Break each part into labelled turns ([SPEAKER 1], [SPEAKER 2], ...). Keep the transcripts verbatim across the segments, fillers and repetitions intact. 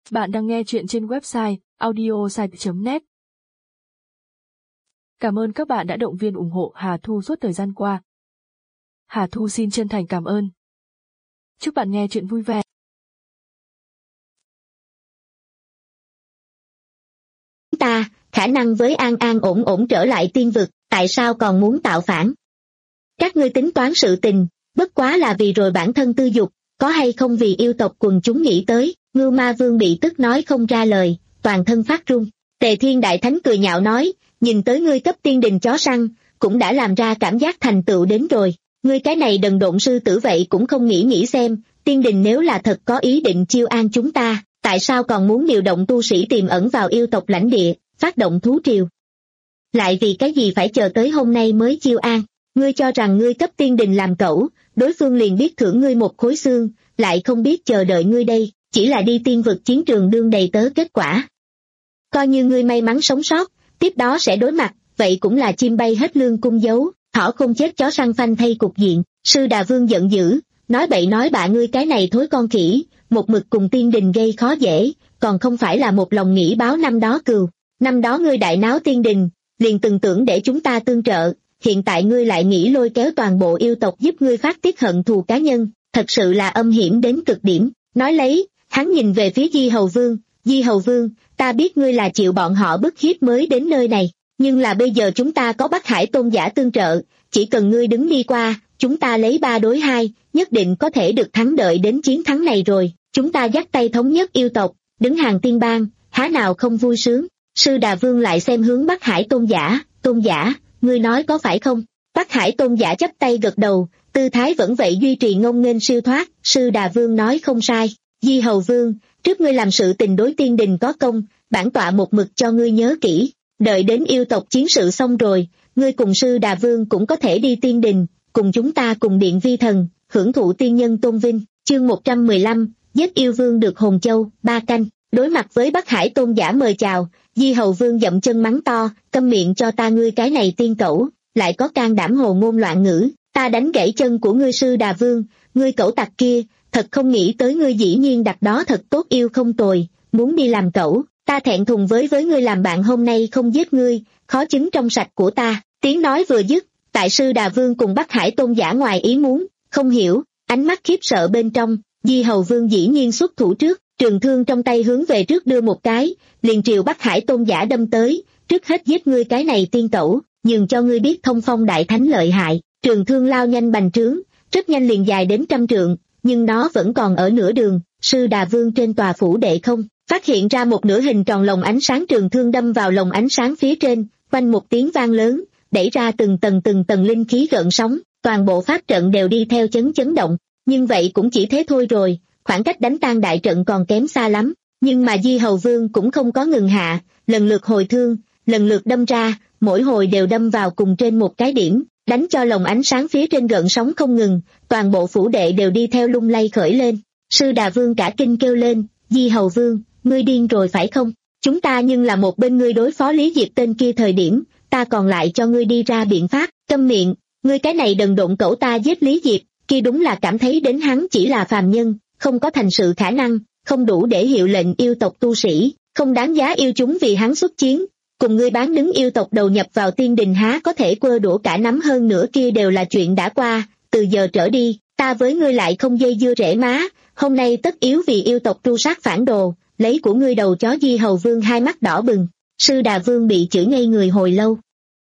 [SPEAKER 1] Bạn đang nghe chuyện trên website audiosite chấm net. Cảm ơn các bạn đã động viên ủng hộ Hà Thu suốt thời gian qua. Hà Thu xin chân thành cảm ơn. Chúc bạn nghe chuyện vui vẻ.
[SPEAKER 2] Ta, khả năng với an an ổn ổn trở lại tiên vực, tại sao còn muốn tạo phản? Các ngươi tính toán sự tình, bất quá là vì rồi bản thân tư dục, có hay không vì yêu tộc quần chúng nghĩ tới. Ngưu Ma Vương bị tức nói không ra lời, toàn thân phát run. Tề Thiên Đại Thánh cười nhạo nói, nhìn tới ngươi cấp tiên đình chó săn, cũng đã làm ra cảm giác thành tựu đến rồi. Ngươi cái này đần độn sư tử vậy cũng không nghĩ nghĩ xem, tiên đình nếu là thật có ý định chiêu an chúng ta, tại sao còn muốn điều động tu sĩ tiềm ẩn vào yêu tộc lãnh địa, phát động thú triều? Lại vì cái gì phải chờ tới hôm nay mới chiêu an? Ngươi cho rằng ngươi cấp tiên đình làm cẩu, đối phương liền biết thưởng ngươi một khối xương, lại không biết chờ đợi ngươi đây, chỉ là đi tiên vực chiến trường đương đầy tớ kết quả. Coi như ngươi may mắn sống sót, tiếp đó sẽ đối mặt, vậy cũng là chim bay hết lương cung giấu, thỏ không chết chó săn phanh thay cục diện. Sư Đà Vương giận dữ, nói bậy nói bạ, ngươi cái này thối con khỉ, một mực cùng tiên đình gây khó dễ, còn không phải là một lòng nghĩ báo năm đó cừu. Năm đó ngươi đại náo tiên đình, liền từng tưởng để chúng ta tương trợ, hiện tại ngươi lại nghĩ lôi kéo toàn bộ yêu tộc giúp ngươi phát tiết hận thù cá nhân, thật sự là âm hiểm đến cực điểm. Nói lấy, hắn nhìn về phía Di Hầu Vương, Di Hầu Vương, ta biết ngươi là chịu bọn họ bức hiếp mới đến nơi này, nhưng là bây giờ chúng ta có Bắc Hải tôn giả tương trợ, chỉ cần ngươi đứng đi qua, chúng ta lấy ba đối hai, nhất định có thể được thắng, đợi đến chiến thắng này rồi, chúng ta dắt tay thống nhất yêu tộc, đứng hàng tiên bang, há nào không vui sướng. Sư Đà Vương lại xem hướng Bắc Hải tôn giả, tôn giả, ngươi nói có phải không? Bắc Hải tôn giả chắp tay gật đầu, tư thái vẫn vậy duy trì ngông nghênh siêu thoát. Sư Đà Vương nói không sai. Di Hầu Vương, trước ngươi làm sự tình đối tiên đình có công, bản tọa một mực cho ngươi nhớ kỹ, đợi đến yêu tộc chiến sự xong rồi, ngươi cùng Sư Đà Vương cũng có thể đi tiên đình, cùng chúng ta cùng điện vi thần, hưởng thụ tiên nhân tôn vinh. Chương một trăm mười lăm, giết yêu vương được hồn châu, ba canh. Đối mặt với Bắc Hải tôn giả mời chào, Di Hầu Vương dậm chân mắng to, câm miệng cho ta, ngươi cái này tiên cẩu, lại có can đảm hồ ngôn loạn ngữ, ta đánh gãy chân của ngươi. Sư Đà Vương, ngươi cẩu tặc kia, thật không nghĩ tới ngươi dĩ nhiên đặt đó thật tốt yêu không tồi, muốn đi làm cẩu, ta thẹn thùng với với ngươi làm bạn, hôm nay không giết ngươi, khó chứng trong sạch của ta. Tiếng nói vừa dứt, tại Sư Đà Vương cùng Bắc Hải tôn giả ngoài ý muốn, không hiểu, ánh mắt khiếp sợ bên trong, Di Hầu Vương dĩ nhiên xuất thủ trước, trường thương trong tay hướng về trước đưa một cái, liền triều Bắc Hải tôn giả đâm tới, trước hết giết ngươi cái này tiên cẩu, nhường cho ngươi biết thông phong đại thánh lợi hại. Trường thương lao nhanh bành trướng, rất nhanh liền dài đến trăm trượng, nhưng nó vẫn còn ở nửa đường. Sư Đà Vương trên tòa phủ đệ không phát hiện ra một nửa hình tròn lồng ánh sáng, trường thương đâm vào lồng ánh sáng phía trên, quanh một tiếng vang lớn, đẩy ra từng tầng từng tầng linh khí gợn sóng, toàn bộ pháp trận đều đi theo chấn chấn động. Nhưng vậy cũng chỉ thế thôi rồi, khoảng cách đánh tan đại trận còn kém xa lắm. Nhưng mà Di Hầu Vương cũng không có ngừng hạ, lần lượt hồi thương, lần lượt đâm ra, mỗi hồi đều đâm vào cùng trên một cái điểm, đánh cho lồng ánh sáng phía trên gợn sóng không ngừng, toàn bộ phủ đệ đều đi theo lung lay khởi lên. Sư Đà Vương cả kinh kêu lên, Di Hầu Vương, ngươi điên rồi phải không? Chúng ta nhưng là một bên ngươi đối phó Lý Diệp tên kia thời điểm, ta còn lại cho ngươi đi ra biện pháp. Câm miệng, ngươi cái này đần độn cẩu, ta giết Lý Diệp kia đúng là cảm thấy đến hắn chỉ là phàm nhân, không có thành sự khả năng, không đủ để hiệu lệnh yêu tộc tu sĩ, không đáng giá yêu chúng vì hắn xuất chiến. Cùng ngươi bán đứng yêu tộc đầu nhập vào tiên đình há có thể quơ đũa cả nắm, hơn nữa kia đều là chuyện đã qua, từ giờ trở đi, ta với ngươi lại không dây dưa rễ má, hôm nay tất yếu vì yêu tộc tru sát phản đồ, lấy của ngươi đầu chó. Di Hầu Vương hai mắt đỏ bừng, Sư Đà Vương bị chửi ngây người hồi lâu.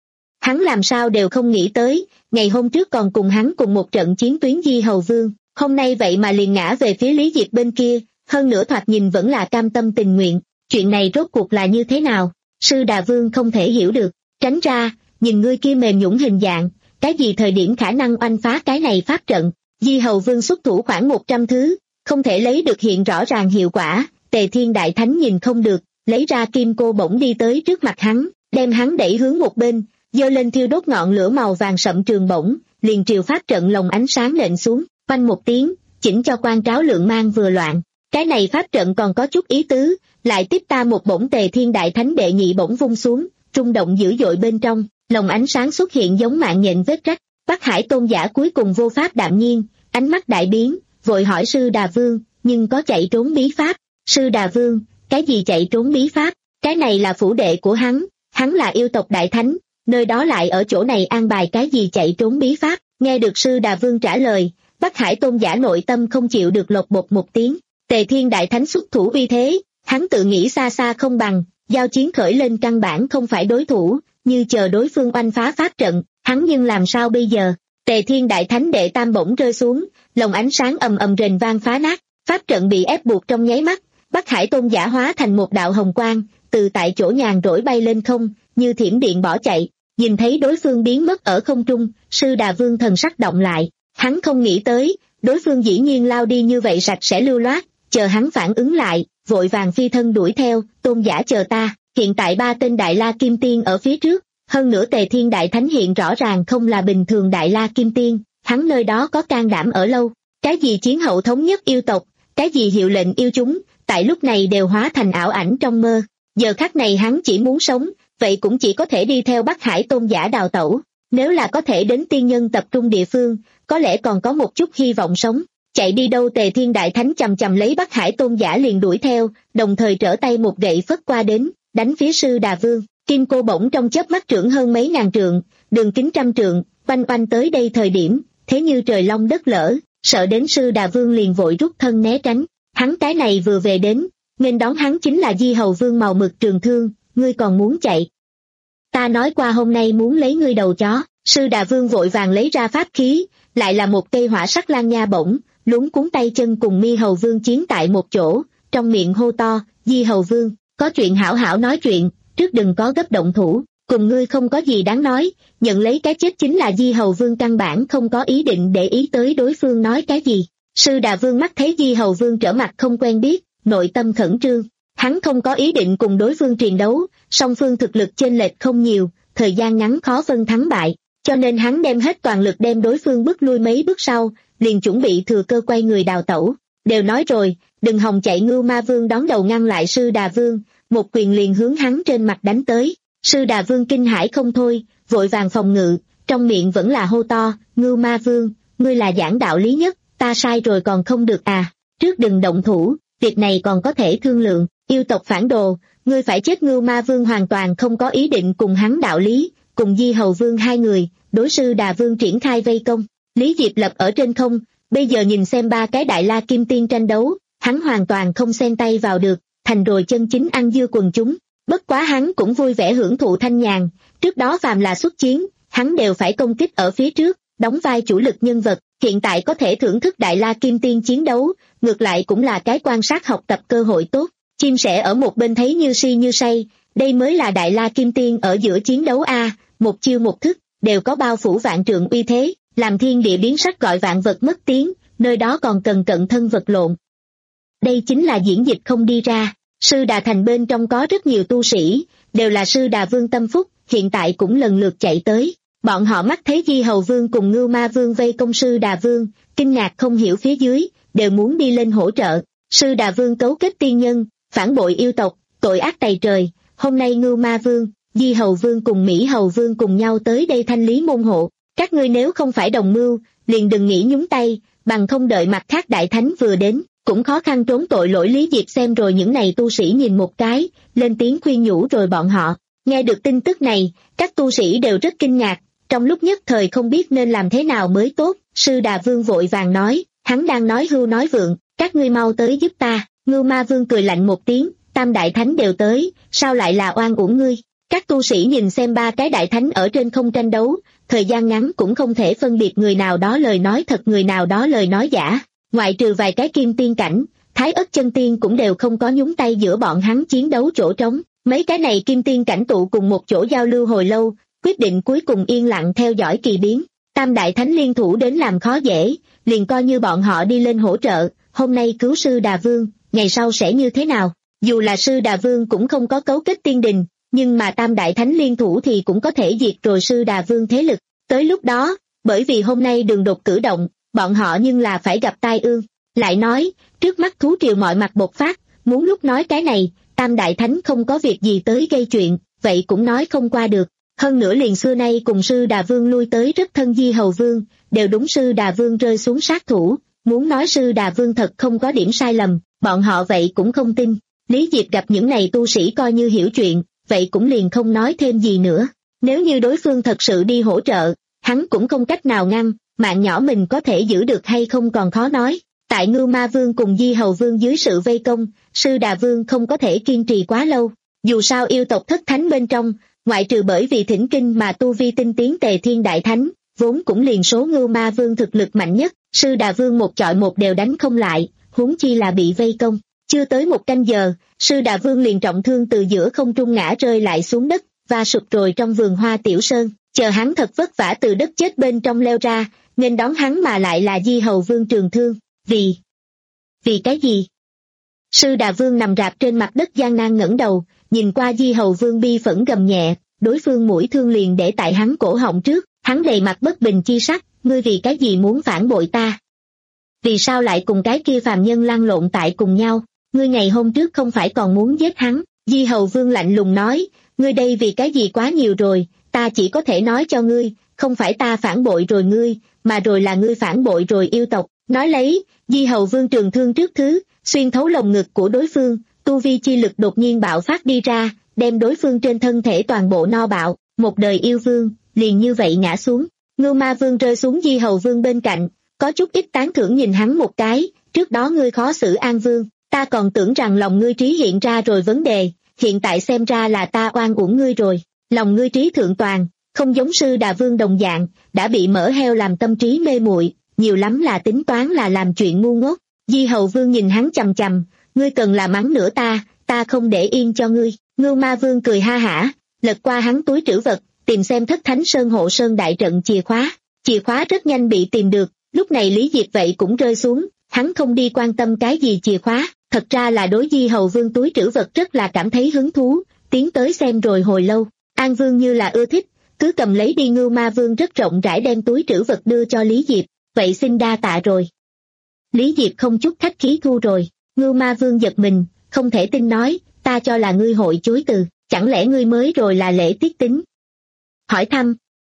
[SPEAKER 2] Hắn làm sao đều không nghĩ tới, ngày hôm trước còn cùng hắn cùng một trận chiến tuyến Di Hầu Vương, hôm nay vậy mà liền ngã về phía Lý Diệp bên kia, hơn nữa thoạt nhìn vẫn là cam tâm tình nguyện, chuyện này rốt cuộc là như thế nào? Sư Đà Vương không thể hiểu được, tránh ra, nhìn ngươi kia mềm nhũn hình dạng, cái gì thời điểm khả năng oanh phá cái này pháp trận? Di Hầu Vương xuất thủ khoảng một trăm thứ, không thể lấy được hiện rõ ràng hiệu quả. Tề Thiên Đại Thánh nhìn không được, lấy ra kim cô bổng đi tới trước mặt hắn, đem hắn đẩy hướng một bên, giơ lên thiêu đốt ngọn lửa màu vàng sậm trường bổng, liền triều pháp trận lồng ánh sáng nện xuống, quanh một tiếng, chỉnh cho quan tráo lượng mang vừa loạn. Cái này pháp trận còn có chút ý tứ, lại tiếp ta một bổng. Tề Thiên Đại Thánh đệ nhị bổng vung xuống, rung động dữ dội bên trong, lồng ánh sáng xuất hiện giống mạng nhện vết rách. Bắc Hải tôn giả cuối cùng vô pháp đạm nhiên, ánh mắt đại biến, vội hỏi Sư Đà Vương, nhưng có chạy trốn bí pháp? Sư Đà Vương, cái gì chạy trốn bí pháp, cái này là phủ đệ của hắn, hắn là yêu tộc đại thánh, nơi đó lại ở chỗ này an bài cái gì chạy trốn bí pháp. Nghe được Sư Đà Vương trả lời, Bắc Hải tôn giả nội tâm không chịu được lột bột một tiếng. Tề Thiên đại thánh xuất thủ uy thế, hắn tự nghĩ xa xa không bằng, giao chiến khởi lên căn bản không phải đối thủ, như chờ đối phương oanh phá pháp trận, hắn nhưng làm sao bây giờ? Tề Thiên đại thánh đệ tam bổng rơi xuống, lồng ánh sáng ầm ầm rền vang phá nát, pháp trận bị ép buộc trong nháy mắt, Bắc Hải tôn giả hóa thành một đạo hồng quang, từ tại chỗ nhàn rỗi bay lên không, như thiểm điện bỏ chạy. Nhìn thấy đối phương biến mất ở không trung, Sư Đà Vương thần sắc động lại, hắn không nghĩ tới, đối phương dĩ nhiên lao đi như vậy sạch sẽ lưu loát, chờ hắn phản ứng lại, vội vàng phi thân đuổi theo, tôn giả chờ ta, hiện tại ba tên Đại La Kim Tiên ở phía trước, hơn nữa Tề Thiên Đại Thánh hiện rõ ràng không là bình thường Đại La Kim Tiên, hắn nơi đó có can đảm ở lâu, cái gì chiến hậu thống nhất yêu tộc, cái gì hiệu lệnh yêu chúng, tại lúc này đều hóa thành ảo ảnh trong mơ, giờ khắc này hắn chỉ muốn sống, vậy cũng chỉ có thể đi theo Bắc Hải tôn giả đào tẩu, nếu là có thể đến tiên nhân tập trung địa phương, có lẽ còn có một chút hy vọng sống. Chạy đi đâu? Tề Thiên Đại Thánh chầm chầm lấy Bắc Hải tôn giả liền đuổi theo, đồng thời trở tay một gậy phất qua đến, đánh phía Sư Đà Vương. Kim cô bổng trong chớp mắt trưởng hơn mấy ngàn trượng, đường kính trăm trượng, oanh oanh tới đây thời điểm, thế như trời long đất lở, sợ đến Sư Đà Vương liền vội rút thân né tránh. Hắn cái này vừa về đến, nên đón hắn chính là Di Hầu Vương màu mực trường thương, ngươi còn muốn chạy? Ta nói qua hôm nay muốn lấy ngươi đầu chó. Sư Đà Vương vội vàng lấy ra pháp khí, lại là một cây hỏa sắc lan nha bổng, luống cuốn tay chân cùng Mi Hầu Vương chiến tại một chỗ, trong miệng hô to, Di Hầu Vương, có chuyện hảo hảo nói chuyện, trước đừng có gấp động thủ, cùng ngươi không có gì đáng nói, nhận lấy cái chết chính là Di Hầu Vương căn bản không có ý định để ý tới đối phương nói cái gì. Sư Đà Vương mắt thấy Di Hầu Vương trở mặt không quen biết, nội tâm khẩn trương, hắn không có ý định cùng đối phương triền đấu, song phương thực lực chênh lệch không nhiều, thời gian ngắn khó phân thắng bại, cho nên hắn đem hết toàn lực đem đối phương bước lui mấy bước sau, liền chuẩn bị thừa cơ quay người đào tẩu. Đều nói rồi, đừng hòng chạy. Ngưu Ma Vương đón đầu ngăn lại Sư Đà Vương, một quyền liền hướng hắn trên mặt đánh tới. Sư Đà Vương kinh hãi không thôi, vội vàng phòng ngự, trong miệng vẫn là hô to, Ngưu Ma Vương, ngươi là giảng đạo lý nhất, ta sai rồi còn không được à, trước đừng động thủ, việc này còn có thể thương lượng, yêu tộc phản đồ, ngươi phải chết. Ngưu Ma Vương hoàn toàn không có ý định cùng hắn đạo lý, cùng Di Hầu Vương hai người, đối Sư Đà Vương triển khai vây công. Lý Diệp Lập ở trên không, bây giờ nhìn xem ba cái Đại La Kim Tiên tranh đấu, hắn hoàn toàn không xen tay vào được, thành rồi chân chính ăn dưa quần chúng. Bất quá hắn cũng vui vẻ hưởng thụ thanh nhàn, trước đó phàm là xuất chiến, hắn đều phải công kích ở phía trước, đóng vai chủ lực nhân vật, hiện tại có thể thưởng thức Đại La Kim Tiên chiến đấu, ngược lại cũng là cái quan sát học tập cơ hội tốt. Chim sẻ ở một bên thấy như si như say, đây mới là Đại La Kim Tiên ở giữa chiến đấu a, một chiêu một thức, đều có bao phủ vạn trượng uy thế, làm thiên địa biến sắc gọi vạn vật mất tiếng, nơi đó còn cần cận thân vật lộn. Đây chính là diễn dịch không đi ra. Sư Đà Thành bên trong có rất nhiều tu sĩ, đều là Sư Đà Vương tâm phúc, hiện tại cũng lần lượt chạy tới. Bọn họ mắt thấy Di Hầu Vương cùng Ngưu Ma Vương vây công Sư Đà Vương, kinh ngạc không hiểu phía dưới, đều muốn đi lên hỗ trợ. Sư Đà Vương cấu kết tiên nhân, phản bội yêu tộc, tội ác tày trời, hôm nay Ngưu Ma Vương, Di Hầu Vương cùng Mỹ Hầu Vương cùng nhau tới đây thanh lý môn hộ. Các ngươi nếu không phải đồng mưu, liền đừng nghĩ nhúng tay, bằng không đợi mặt khác đại thánh vừa đến, cũng khó khăn trốn tội lỗi. Lý Diệp xem rồi những này tu sĩ nhìn một cái, lên tiếng khuyên nhủ rồi bọn họ. Nghe được tin tức này, các tu sĩ đều rất kinh ngạc, trong lúc nhất thời không biết nên làm thế nào mới tốt. Sư Đà Vương vội vàng nói, hắn đang nói hưu nói vượng, các ngươi mau tới giúp ta. Ngưu Ma Vương cười lạnh một tiếng, tam đại thánh đều tới, sao lại là oan uổng ngươi? Các tu sĩ nhìn xem ba cái đại thánh ở trên không tranh đấu, thời gian ngắn cũng không thể phân biệt người nào đó lời nói thật người nào đó lời nói giả, ngoại trừ vài cái kim tiên cảnh, Thái Ất chân tiên cũng đều không có nhúng tay giữa bọn hắn chiến đấu chỗ trống. Mấy cái này kim tiên cảnh tụ cùng một chỗ giao lưu hồi lâu, quyết định cuối cùng yên lặng theo dõi kỳ biến. Tam đại thánh liên thủ đến làm khó dễ, liền coi như bọn họ đi lên hỗ trợ, hôm nay cứu Sư Đà Vương, ngày sau sẽ như thế nào? Dù là Sư Đà Vương cũng không có cấu kết tiên đình, nhưng mà tam đại thánh liên thủ thì cũng có thể diệt rồi Sư Đà Vương thế lực. Tới lúc đó, bởi vì hôm nay đường đột cử động, bọn họ nhưng là phải gặp tai ương. Lại nói, trước mắt thú triều mọi mặt bộc phát, muốn lúc nói cái này, tam đại thánh không có việc gì tới gây chuyện, vậy cũng nói không qua được. Hơn nữa liền xưa nay cùng Sư Đà Vương lui tới rất thân Di Hầu Vương, đều đúng Sư Đà Vương rơi xuống sát thủ, muốn nói Sư Đà Vương thật không có điểm sai lầm, bọn họ vậy cũng không tin. Lý Diệp gặp những này tu sĩ coi như hiểu chuyện, vậy cũng liền không nói thêm gì nữa. Nếu như đối phương thật sự đi hỗ trợ, hắn cũng không cách nào ngăn, mạng nhỏ mình có thể giữ được hay không còn khó nói. Tại Ngưu Ma Vương cùng Di Hầu Vương dưới sự vây công, Sư Đà Vương không có thể kiên trì quá lâu. Dù sao yêu tộc thất thánh bên trong, ngoại trừ bởi vì thỉnh kinh mà tu vi tinh tiến Tề Thiên Đại Thánh, vốn cũng liền số Ngưu Ma Vương thực lực mạnh nhất, Sư Đà Vương một chọi một đều đánh không lại, huống chi là bị vây công. Chưa tới một canh giờ, Sư Đà Vương liền trọng thương từ giữa không trung ngã rơi lại xuống đất, và sụp rồi trong vườn hoa Tiểu Sơn, chờ hắn thật vất vả từ đất chết bên trong leo ra, nên đón hắn mà lại là Di Hầu Vương Trường Thương. Vì... Vì cái gì? Sư Đà Vương nằm rạp trên mặt đất gian nan ngẩng đầu, nhìn qua Di Hầu Vương bi phẫn gầm nhẹ, đối phương mũi thương liền để tại hắn cổ họng trước, hắn đầy mặt bất bình chi sắc, ngươi vì cái gì muốn phản bội ta? Vì sao lại cùng cái kia phàm nhân lăn lộn tại cùng nhau? Ngươi ngày hôm trước không phải còn muốn giết hắn? Di Hầu Vương lạnh lùng nói, ngươi đây vì cái gì quá nhiều rồi, ta chỉ có thể nói cho ngươi, không phải ta phản bội rồi ngươi, mà rồi là ngươi phản bội rồi yêu tộc. Nói lấy, Di Hầu Vương trường thương trước thứ, xuyên thấu lồng ngực của đối phương, tu vi chi lực đột nhiên bạo phát đi ra, đem đối phương trên thân thể toàn bộ no bạo, một đời yêu vương, liền như vậy ngã xuống. Ngưu Ma Vương rơi xuống Di Hầu Vương bên cạnh, có chút ít tán thưởng nhìn hắn một cái, trước đó ngươi khó xử An Vương, ta còn tưởng rằng lòng ngươi trí hiện ra rồi vấn đề, hiện tại xem ra là ta oan uổng ngươi rồi, lòng ngươi trí thượng toàn, không giống Sư Đà Vương đồng dạng, đã bị mỡ heo làm tâm trí mê muội, nhiều lắm là tính toán là làm chuyện ngu ngốc. Di Hầu Vương nhìn hắn chằm chằm, ngươi cần là mắng nữa ta, ta không để yên cho ngươi. Ngưu Ma Vương cười ha hả, lật qua hắn túi trữ vật, tìm xem thất thánh sơn hộ sơn đại trận chìa khóa. Chìa khóa rất nhanh bị tìm được, lúc này Lý Diệp vậy cũng rơi xuống, hắn không đi quan tâm cái gì chìa khóa, thật ra là đối Di Hầu Vương túi trữ vật rất là cảm thấy hứng thú, tiến tới xem rồi hồi lâu. An Vương như là ưa thích, cứ cầm lấy đi. Ngưu Ma Vương rất rộng rãi đem túi trữ vật đưa cho Lý Diệp, vậy xin đa tạ rồi. Lý Diệp không chút khách khí thu rồi. Ngưu Ma Vương giật mình, không thể tin nói, ta cho là ngươi hội chối từ, chẳng lẽ ngươi mới rồi là lễ tiết tính? Hỏi thăm.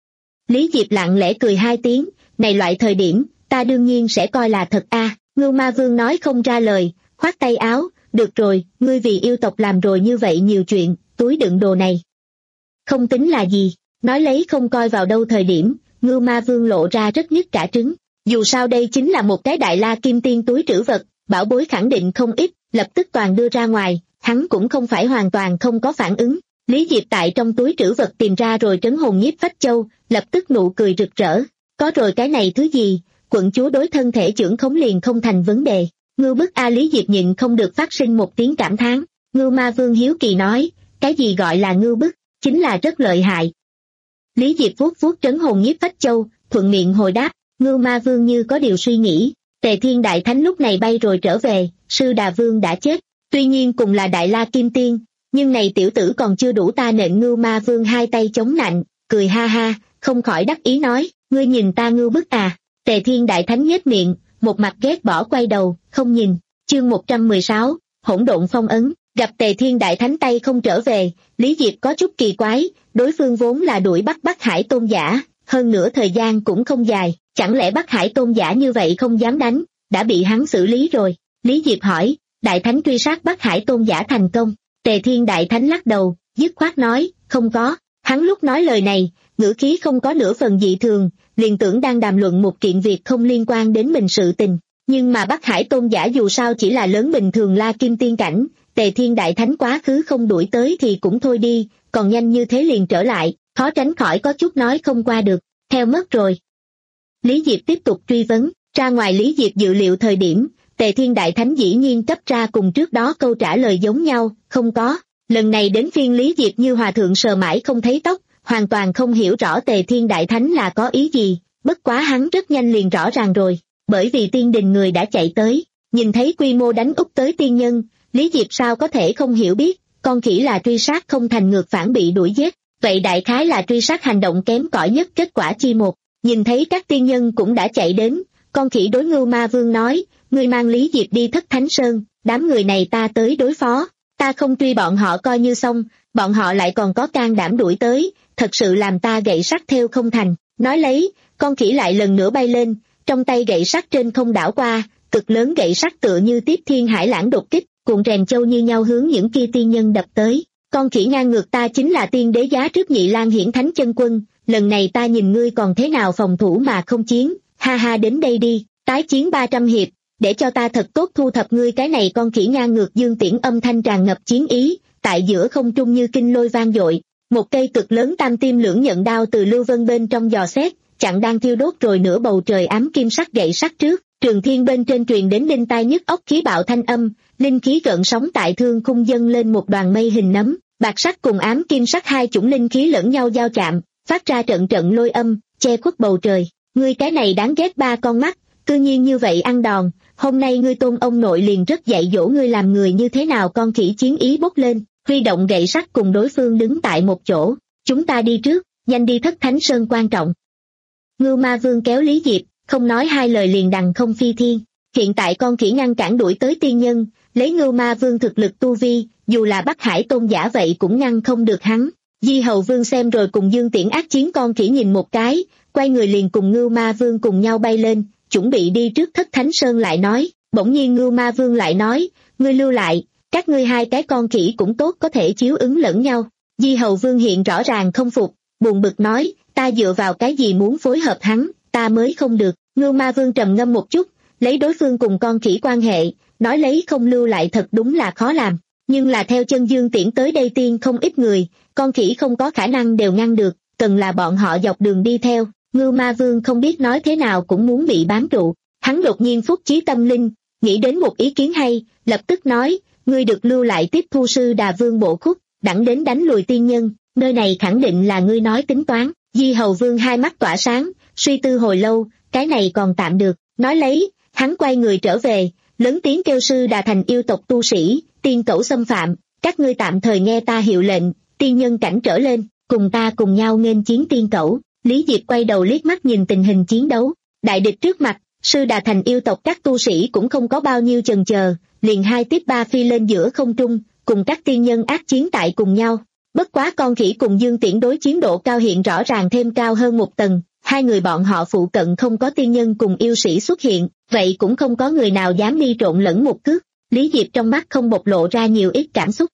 [SPEAKER 2] Lý Diệp lặng lẽ cười hai tiếng, này loại thời điểm, ta đương nhiên sẽ coi là thật a. À. Ngưu Ma Vương nói không ra lời, khoát tay áo, được rồi, ngươi vì yêu tộc làm rồi như vậy nhiều chuyện, túi đựng đồ này không tính là gì. Nói lấy không coi vào đâu thời điểm, Ngưu Ma Vương lộ ra rất nhức cả trứng. Dù sao đây chính là một cái đại la kim tiên túi trữ vật, bảo bối khẳng định không ít, lập tức toàn đưa ra ngoài, hắn cũng không phải hoàn toàn không có phản ứng. Lý Diệp tại trong túi trữ vật tìm ra rồi trấn hồn nhiếp phách châu, lập tức nụ cười rực rỡ. Có rồi cái này thứ gì, quận chúa đối thân thể trưởng khống liền không thành vấn đề. Ngưu bức a. Lý Diệp nhịn không được phát sinh một tiếng cảm thán. Ngưu Ma Vương hiếu kỳ nói, cái gì gọi là ngưu bức, chính là rất lợi hại. Lý Diệp vuốt vuốt trấn hồn nhiếp phách châu, thuận miệng hồi đáp. Ngưu Ma Vương như có điều suy nghĩ, Tề Thiên Đại Thánh lúc này bay rồi trở về, Sư Đà Vương đã chết, tuy nhiên cùng là Đại La Kim Tiên, nhưng này tiểu tử còn chưa đủ ta nện. Ngưu Ma Vương hai tay chống nạnh, cười ha ha, không khỏi đắc ý nói, ngươi nhìn ta ngưu bức à. Tề Thiên Đại Thánh nhếch miệng, một mặt ghét bỏ quay đầu, không nhìn. Chương một trăm mười sáu, hỗn độn phong ấn. Gặp Tề Thiên Đại Thánh tay không trở về, Lý Diệp có chút kỳ quái, đối phương vốn là đuổi bắt Bắc Hải Tôn giả, hơn nữa thời gian cũng không dài, chẳng lẽ Bắc Hải Tôn giả như vậy không dám đánh, đã bị hắn xử lý rồi. Lý Diệp hỏi, Đại Thánh truy sát Bắc Hải Tôn giả thành công? Tề Thiên Đại Thánh lắc đầu, dứt khoát nói, không có. Hắn lúc nói lời này, ngữ khí không có nửa phần dị thường, liền tưởng đang đàm luận một kiện việc không liên quan đến mình sự tình. Nhưng mà Bắc Hải Tôn giả dù sao chỉ là lớn bình thường La Kim Tiên cảnh, Tề Thiên Đại Thánh quá khứ không đuổi tới thì cũng thôi đi, còn nhanh như thế liền trở lại, khó tránh khỏi có chút nói không qua được, theo mất rồi. Lý Diệp tiếp tục truy vấn, ra ngoài Lý Diệp dự liệu thời điểm, Tề Thiên Đại Thánh dĩ nhiên cấp ra cùng trước đó câu trả lời giống nhau, không có. Lần này đến phiên Lý Diệp như hòa thượng sờ mãi không thấy tóc, hoàn toàn không hiểu rõ Tề Thiên Đại Thánh là có ý gì, bất quá hắn rất nhanh liền rõ ràng rồi, bởi vì tiên đình người đã chạy tới, nhìn thấy quy mô đánh úp tới tiên nhân, Lý Diệp sao có thể không hiểu biết, con khỉ là truy sát không thành ngược phản bị đuổi giết, vậy đại khái là truy sát hành động kém cỏi nhất kết quả chi một. Nhìn thấy các tiên nhân cũng đã chạy đến, con khỉ đối Ngưu Ma Vương nói, ngươi mang Lý Diệp đi Thất Thánh Sơn, đám người này ta tới đối phó, ta không truy bọn họ coi như xong, bọn họ lại còn có can đảm đuổi tới, thật sự làm ta gậy sắt theo không thành. Nói lấy, con khỉ lại lần nữa bay lên, trong tay gậy sắt trên không đảo qua, cực lớn gậy sắt tựa như tiếp thiên hải lãng đột kích, cuộn rèm châu như nhau hướng những kia tiên nhân đập tới. Con khỉ ngang ngược, ta chính là tiên đế giá trước Nhị Lang Hiển Thánh Chân Quân, lần này ta nhìn ngươi còn thế nào phòng thủ mà không chiến, ha ha, đến đây đi, tái chiến ba trăm hiệp, để cho ta thật tốt thu thập ngươi cái này con khỉ ngang ngược. Dương Tiễn âm thanh tràn ngập chiến ý, tại giữa không trung như kinh lôi vang dội, một cây cực lớn tam tim lưỡng nhận đao từ lưu vân bên trong dò xét, chặn đang thiêu đốt rồi nửa bầu trời ám kim sắc gậy sắt trước. Trường thiên bên trên truyền đến đinh tai nhức óc khí bạo thanh âm, linh khí gợn sóng tại thương khung dâng lên một đoàn mây hình nấm, bạc sắc cùng ám kim sắc hai chủng linh khí lẫn nhau giao chạm, phát ra trận trận lôi âm, che khuất bầu trời. Ngươi cái này đáng ghét ba con mắt, cư nhiên như vậy ăn đòn, hôm nay ngươi Tôn ông nội liền rất dạy dỗ ngươi làm người như thế nào. Con khỉ chiến ý bốc lên, huy động gậy sắt cùng đối phương đứng tại một chỗ. Chúng ta đi trước, nhanh đi, Thất Thánh Sơn quan trọng. Ngưu Ma Vương kéo Lý Diệp, không nói hai lời liền đằng không phi thiên. Hiện tại con khỉ ngăn cản đuổi tới tiên nhân, lấy Ngưu Ma Vương thực lực tu vi, dù là Bắc Hải tôn giả vậy cũng ngăn không được hắn. Di Hầu Vương xem rồi cùng Dương Tiễn ác chiến con khỉ nhìn một cái, quay người liền cùng Ngưu Ma Vương cùng nhau bay lên, chuẩn bị đi trước Thất Thánh Sơn lại nói. Bỗng nhiên Ngưu Ma Vương lại nói, ngươi lưu lại, các ngươi hai cái con khỉ cũng tốt có thể chiếu ứng lẫn nhau. Di Hầu Vương hiện rõ ràng không phục, buồn bực nói, ta dựa vào cái gì muốn phối hợp hắn, ta mới không được. Ngưu Ma Vương trầm ngâm một chút, lấy đối phương cùng con khỉ quan hệ, nói lấy không lưu lại thật đúng là khó làm, nhưng là theo chân Dương Tiễn tới đây tiên không ít người, con khỉ không có khả năng đều ngăn được, cần là bọn họ dọc đường đi theo. Ngưu Ma Vương không biết nói thế nào cũng muốn bị bám trụ, hắn đột nhiên phúc chí tâm linh, nghĩ đến một ý kiến hay, lập tức nói, ngươi được lưu lại tiếp thu Sư Đà Vương bộ khúc, đặng đến đánh lùi tiên nhân, nơi này khẳng định là ngươi nói tính toán. Di Hầu Vương hai mắt tỏa sáng, suy tư hồi lâu, cái này còn tạm được, nói lấy, hắn quay người trở về, lớn tiếng kêu Sư Đà thành yêu tộc tu sĩ, tiên cẩu xâm phạm, các ngươi tạm thời nghe ta hiệu lệnh, tiên nhân cảnh trở lên, cùng ta cùng nhau nghênh chiến tiên cẩu. Lý Diệp quay đầu liếc mắt nhìn tình hình chiến đấu, đại địch trước mặt, Sư Đà thành yêu tộc các tu sĩ cũng không có bao nhiêu chần chờ, liền hai tiếp ba phi lên giữa không trung, cùng các tiên nhân ác chiến tại cùng nhau. Bất quá con khỉ cùng Dương Tiễn đối chiến độ cao hiện rõ ràng thêm cao hơn một tầng, hai người bọn họ phụ cận không có tiên nhân cùng yêu sĩ xuất hiện, vậy cũng không có người nào dám đi trộn lẫn một cước. Lý Diệp trong mắt không bộc lộ ra nhiều ít cảm xúc.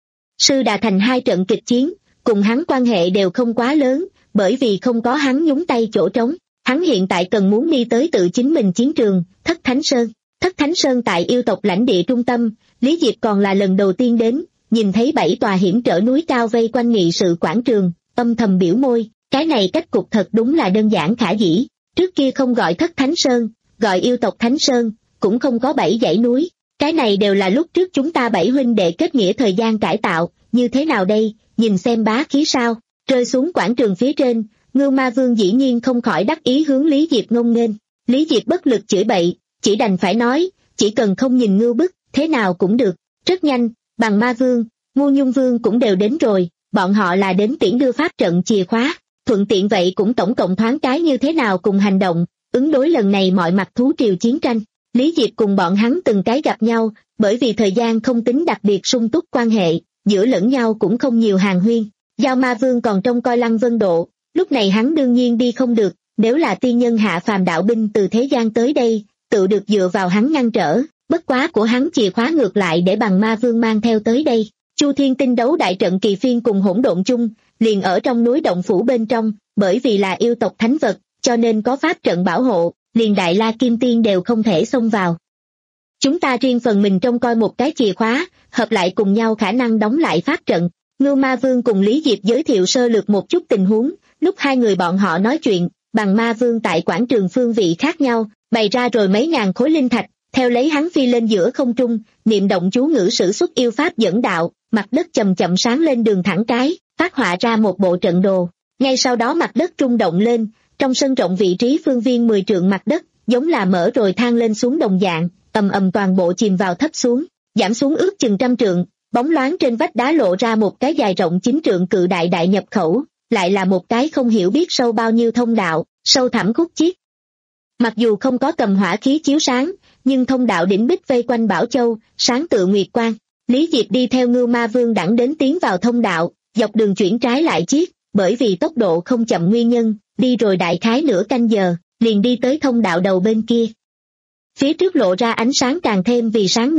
[SPEAKER 2] Sư Đà thành hai trận kịch chiến, cùng hắn quan hệ đều không quá lớn, bởi vì không có hắn nhúng tay chỗ trống. Hắn hiện tại cần muốn đi tới tự chính mình chiến trường, Thất Thánh Sơn. Thất Thánh Sơn tại yêu tộc lãnh địa trung tâm, Lý Diệp còn là lần đầu tiên đến, nhìn thấy bảy tòa hiểm trở núi cao vây quanh nghị sự quảng trường, âm thầm biểu môi, cái này cách cục thật đúng là đơn giản khả dĩ. Trước kia không gọi Thất Thánh Sơn, gọi yêu tộc Thánh Sơn, cũng không có bảy dãy núi. Cái này đều là lúc trước chúng ta bảy huynh đệ kết nghĩa thời gian cải tạo, như thế nào đây, nhìn xem bá khí sao. Rơi xuống quảng trường phía trên, Ngưu Ma Vương dĩ nhiên không khỏi đắc ý hướng Lý Diệp ngông nghênh. Lý Diệp bất lực chửi bậy, chỉ đành phải nói, chỉ cần không nhìn ngưu bức, thế nào cũng được. Rất nhanh, Bằng Ma Vương, Ngu Nhung Vương cũng đều đến rồi, bọn họ là đến tiễn đưa pháp trận chìa khóa, thuận tiện vậy cũng tổng cộng thoáng cái như thế nào cùng hành động, ứng đối lần này mọi mặt thú triều chiến tranh. Lý Diệp cùng bọn hắn từng cái gặp nhau, bởi vì thời gian không tính đặc biệt sung túc quan hệ, giữa lẫn nhau cũng không nhiều hàn huyên. Giao Ma Vương còn trông coi Lăng Vân Độ, lúc này hắn đương nhiên đi không được, nếu là tiên nhân hạ phàm đạo binh từ thế gian tới đây, tự được dựa vào hắn ngăn trở, bất quá của hắn chìa khóa ngược lại để Bằng Ma Vương mang theo tới đây. Chu Thiên Tinh đấu đại trận kỳ phiên cùng hỗn độn chung, liền ở trong núi động phủ bên trong, bởi vì là yêu tộc thánh vật, cho nên có pháp trận bảo hộ, liền Đại La Kim Tiên đều không thể xông vào. Chúng ta riêng phần mình trông coi một cái chìa khóa, hợp lại cùng nhau khả năng đóng lại pháp trận. Ngưu Ma Vương cùng Lý Diệp giới thiệu sơ lược một chút tình huống, lúc hai người bọn họ nói chuyện, Bằng Ma Vương tại quảng trường phương vị khác nhau, bày ra rồi mấy ngàn khối linh thạch, theo lấy hắn phi lên giữa không trung, niệm động chú ngữ sử xuất yêu pháp dẫn đạo, mặt đất chậm chậm sáng lên đường thẳng cái, phát họa ra một bộ trận đồ. Ngay sau đó mặt đất rung động lên, trong sân rộng vị trí phương viên mười trượng mặt đất, giống là mở rồi thang lên xuống đồng dạng, ầm ầm toàn bộ chìm vào thấp xuống, giảm xuống ước chừng trăm trượng, bóng loáng trên vách đá lộ ra một cái dài rộng chín trượng cự đại đại nhập khẩu, lại là một cái không hiểu biết sâu bao nhiêu thông đạo, sâu thẳm khúc chiết. Mặc dù không có cầm hỏa khí chiếu sáng, nhưng thông đạo đỉnh bích vây quanh Bảo Châu, sáng tựa nguyệt quang. Lý Diệp đi theo Ngưu Ma Vương đẳng đến tiến vào thông đạo, dọc đường chuyển trái lại chiết, bởi vì tốc độ không chậm nguyên nhân, đi rồi đại khái nửa canh giờ, liền đi tới thông đạo đầu bên kia. Phía trước lộ ra ánh sáng càng thêm vì sáng ngời,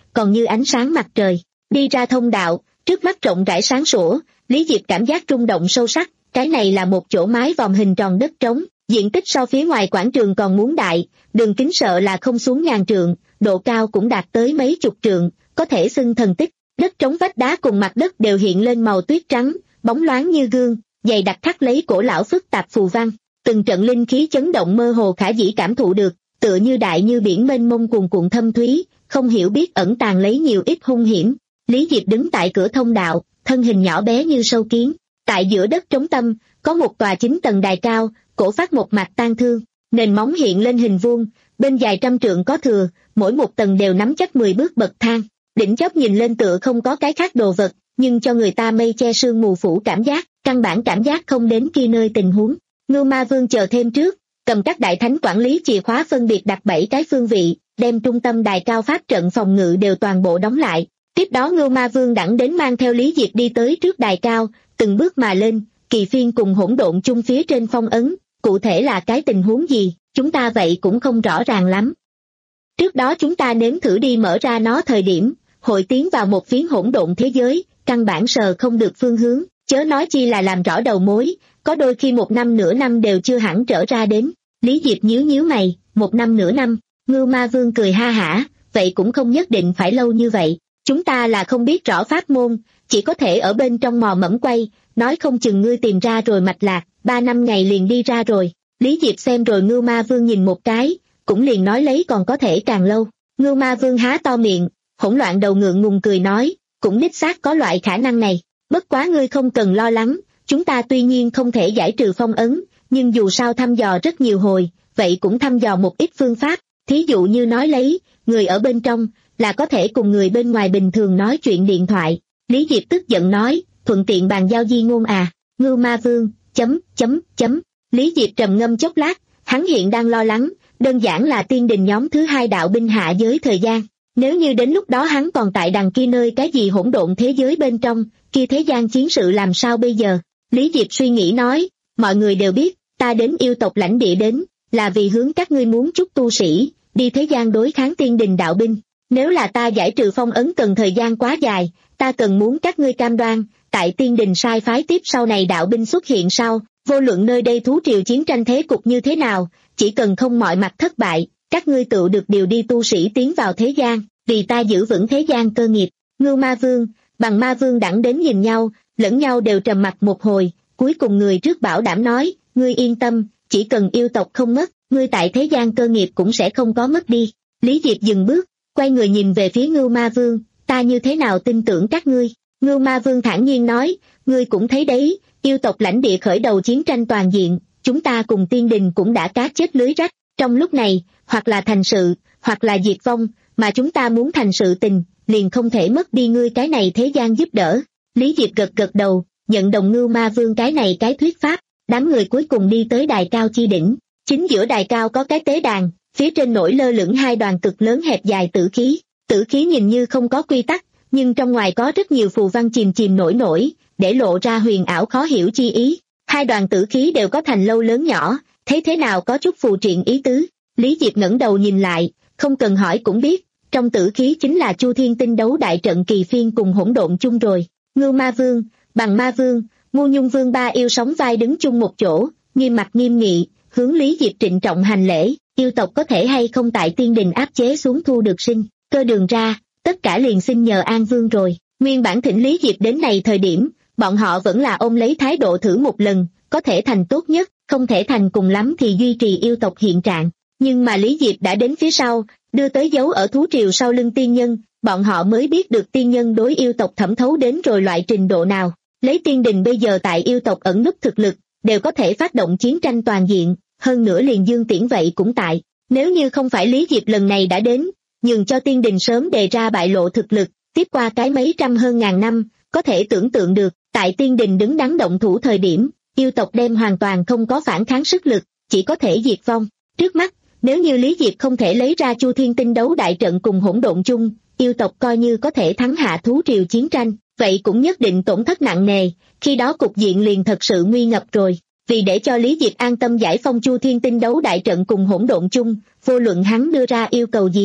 [SPEAKER 2] còn như ánh sáng mặt trời. Đi ra thông đạo, trước mắt rộng rãi sáng sủa, Lý Diệp cảm giác rung động sâu sắc, cái này là một chỗ mái vòm hình tròn đất trống, diện tích so phía ngoài quảng trường còn muốn đại, đường kính sợ là không xuống ngàn trượng, độ cao cũng đạt tới mấy chục trượng, có thể xưng thần tích. Đất trống vách đá cùng mặt đất đều hiện lên màu tuyết trắng, bóng loáng như gương, dày đặc khắc lấy cổ lão phức tạp phù văn, từng trận linh khí chấn động mơ hồ khả dĩ cảm thụ được, tựa như đại như biển mênh mông cuồn cuộn thâm thúy, không hiểu biết ẩn tàng lấy nhiều ít hung hiểm. Lý Diệp đứng tại cửa thông đạo, thân hình nhỏ bé như sâu kiến, tại giữa đất trống tâm, có một tòa chín tầng đài cao, cổ phát một mặt tang thương, nền móng hiện lên hình vuông, bên dài trăm trượng có thừa, mỗi một tầng đều nắm chắc mười bước bậc thang, đỉnh chóp nhìn lên tựa không có cái khác đồ vật, nhưng cho người ta mây che sương mù phủ cảm giác, căn bản cảm giác không đến kia nơi tình huống. Ngưu Ma Vương chờ thêm trước, cầm các đại thánh quản lý chìa khóa phân biệt đặt bảy cái phương vị, đem trung tâm đài cao pháp trận phòng ngự đều toàn bộ đóng lại. Tiếp đó Ngưu Ma Vương đẳng đến mang theo Lý Diệp đi tới trước đài cao, từng bước mà lên, Kỳ Phiên cùng hỗn độn chung phía trên phong ấn, cụ thể là cái tình huống gì, chúng ta vậy cũng không rõ ràng lắm. Trước đó chúng ta nếm thử đi mở ra nó thời điểm, hội tiến vào một phiến hỗn độn thế giới, căn bản sờ không được phương hướng, chớ nói chi là làm rõ đầu mối, có đôi khi một năm nửa năm đều chưa hẳn trở ra đến. Lý Diệp nhíu nhíu mày, một năm nửa năm, Ngưu Ma Vương cười ha hả, vậy cũng không nhất định phải lâu như vậy, chúng ta là không biết rõ pháp môn, chỉ có thể ở bên trong mò mẫm quay, nói không chừng ngươi tìm ra rồi mạch lạc, ba năm ngày liền đi ra rồi. Lý Diệp xem rồi Ngưu Ma Vương nhìn một cái, cũng liền nói lấy còn có thể càng lâu. Ngưu Ma Vương há to miệng, hỗn loạn đầu ngượng ngùng cười nói, cũng đích xác có loại khả năng này, bất quá ngươi không cần lo lắng, chúng ta tuy nhiên không thể giải trừ phong ấn, nhưng dù sao thăm dò rất nhiều hồi, vậy cũng thăm dò một ít phương pháp, thí dụ như nói lấy, người ở bên trong, là có thể cùng người bên ngoài bình thường nói chuyện điện thoại. Lý Diệp tức giận nói, thuận tiện bàn giao di ngôn à, Ngưu Ma Vương, chấm, chấm, chấm. Lý Diệp trầm ngâm chốc lát, hắn hiện đang lo lắng, đơn giản là tiên đình nhóm thứ hai đạo binh hạ giới thời gian. Nếu như đến lúc đó hắn còn tại đằng kia nơi cái gì hỗn độn thế giới bên trong, kia thế gian chiến sự làm sao bây giờ? Lý Diệp suy nghĩ nói, mọi người đều biết, ta đến yêu tộc lãnh địa đến, là vì hướng các ngươi muốn chút tu sĩ, đi thế gian đối kháng tiên đình đạo binh. Nếu là ta giải trừ phong ấn cần thời gian quá dài, ta cần muốn các ngươi cam đoan, tại tiên đình sai phái tiếp sau này đạo binh xuất hiện sau, vô luận nơi đây thú triều chiến tranh thế cục như thế nào, chỉ cần không mọi mặt thất bại, các ngươi tự được điều đi tu sĩ tiến vào thế gian, vì ta giữ vững thế gian cơ nghiệp. Ngưu Ma Vương, Bằng Ma Vương đẳng đến nhìn nhau, lẫn nhau đều trầm mặc một hồi, cuối cùng người trước bảo đảm nói, ngươi yên tâm, chỉ cần yêu tộc không mất, ngươi tại thế gian cơ nghiệp cũng sẽ không có mất đi. Lý Diệp dừng bước, quay người nhìn về phía Ngưu Ma Vương, ta như thế nào tin tưởng các ngươi? Ngưu Ma Vương thản nhiên nói, ngươi cũng thấy đấy, yêu tộc lãnh địa khởi đầu chiến tranh toàn diện, chúng ta cùng tiên đình cũng đã cá chết lưới rách, trong lúc này, hoặc là thành sự, hoặc là diệt vong, mà chúng ta muốn thành sự tình, liền không thể mất đi ngươi cái này thế gian giúp đỡ. Lý Diệp gật gật đầu, nhận đồng Ngưu Ma Vương cái này cái thuyết pháp, đám người cuối cùng đi tới đài cao chi đỉnh, chính giữa đài cao có cái tế đàn, phía trên nổi lơ lửng hai đoàn cực lớn hẹp dài tử khí, tử khí nhìn như không có quy tắc, nhưng trong ngoài có rất nhiều phù văn chìm chìm nổi nổi, để lộ ra huyền ảo khó hiểu chi ý. Hai đoàn tử khí đều có thành lâu lớn nhỏ, thấy thế nào có chút phù triện ý tứ. Lý Diệp ngẩng đầu nhìn lại, không cần hỏi cũng biết, trong tử khí chính là Chu Thiên Tinh đấu đại trận Kỳ Phiên cùng hỗn độn chung rồi. Ngưu Ma Vương, Bằng Ma Vương, Ngu Nhung Vương ba yêu sóng vai đứng chung một chỗ, nghiêm mặt nghiêm nghị, hướng Lý Diệp trịnh trọng hành lễ, yêu tộc có thể hay không tại tiên đình áp chế xuống thu được sinh cơ đường ra, tất cả liền xin nhờ An Vương rồi. Nguyên bản thỉnh Lý Diệp đến này thời điểm, bọn họ vẫn là ôm lấy thái độ thử một lần, có thể thành tốt nhất, không thể thành cùng lắm thì duy trì yêu tộc hiện trạng. Nhưng mà Lý Diệp đã đến phía sau, đưa tới dấu ở thú triều sau lưng tiên nhân, bọn họ mới biết được tiên nhân đối yêu tộc thẩm thấu đến rồi loại trình độ nào. Lấy tiên đình bây giờ tại yêu tộc ẩn núp thực lực, đều có thể phát động chiến tranh toàn diện, hơn nữa liền Dương Tiễn vậy cũng tại. Nếu như không phải Lý Diệp lần này đã đến, nhường cho tiên đình sớm đề ra bại lộ thực lực, tiếp qua cái mấy trăm hơn ngàn năm, có thể tưởng tượng được, tại tiên đình đứng đắn động thủ thời điểm, yêu tộc đem hoàn toàn không có phản kháng sức lực, chỉ có thể diệt vong. Trước mắt, nếu như Lý Diệp không thể lấy ra Chu Thiên Tinh đấu đại trận cùng hỗn độn chung, yêu tộc coi như có thể thắng hạ thú triều chiến tranh, vậy cũng nhất định tổn thất nặng nề, khi đó cục diện liền thật sự nguy ngập rồi. Vì để cho Lý Diệp an tâm giải phong Chu Thiên Tinh đấu đại trận cùng hỗn độn chung, vô luận hắn đưa ra yêu cầu gì,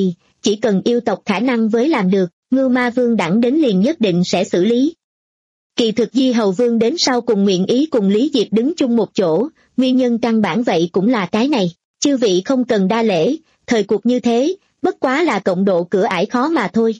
[SPEAKER 2] chỉ cần yêu tộc khả năng với làm được, Ngưu Ma Vương đẳng đến liền nhất định sẽ xử lý. Kỳ thực Di Hầu Vương đến sau cùng nguyện ý cùng Lý Diệp đứng chung một chỗ, nguyên nhân căn bản vậy cũng là cái này, chư vị không cần đa lễ, thời cuộc như thế, bất quá là cộng độ cửa ải khó mà thôi.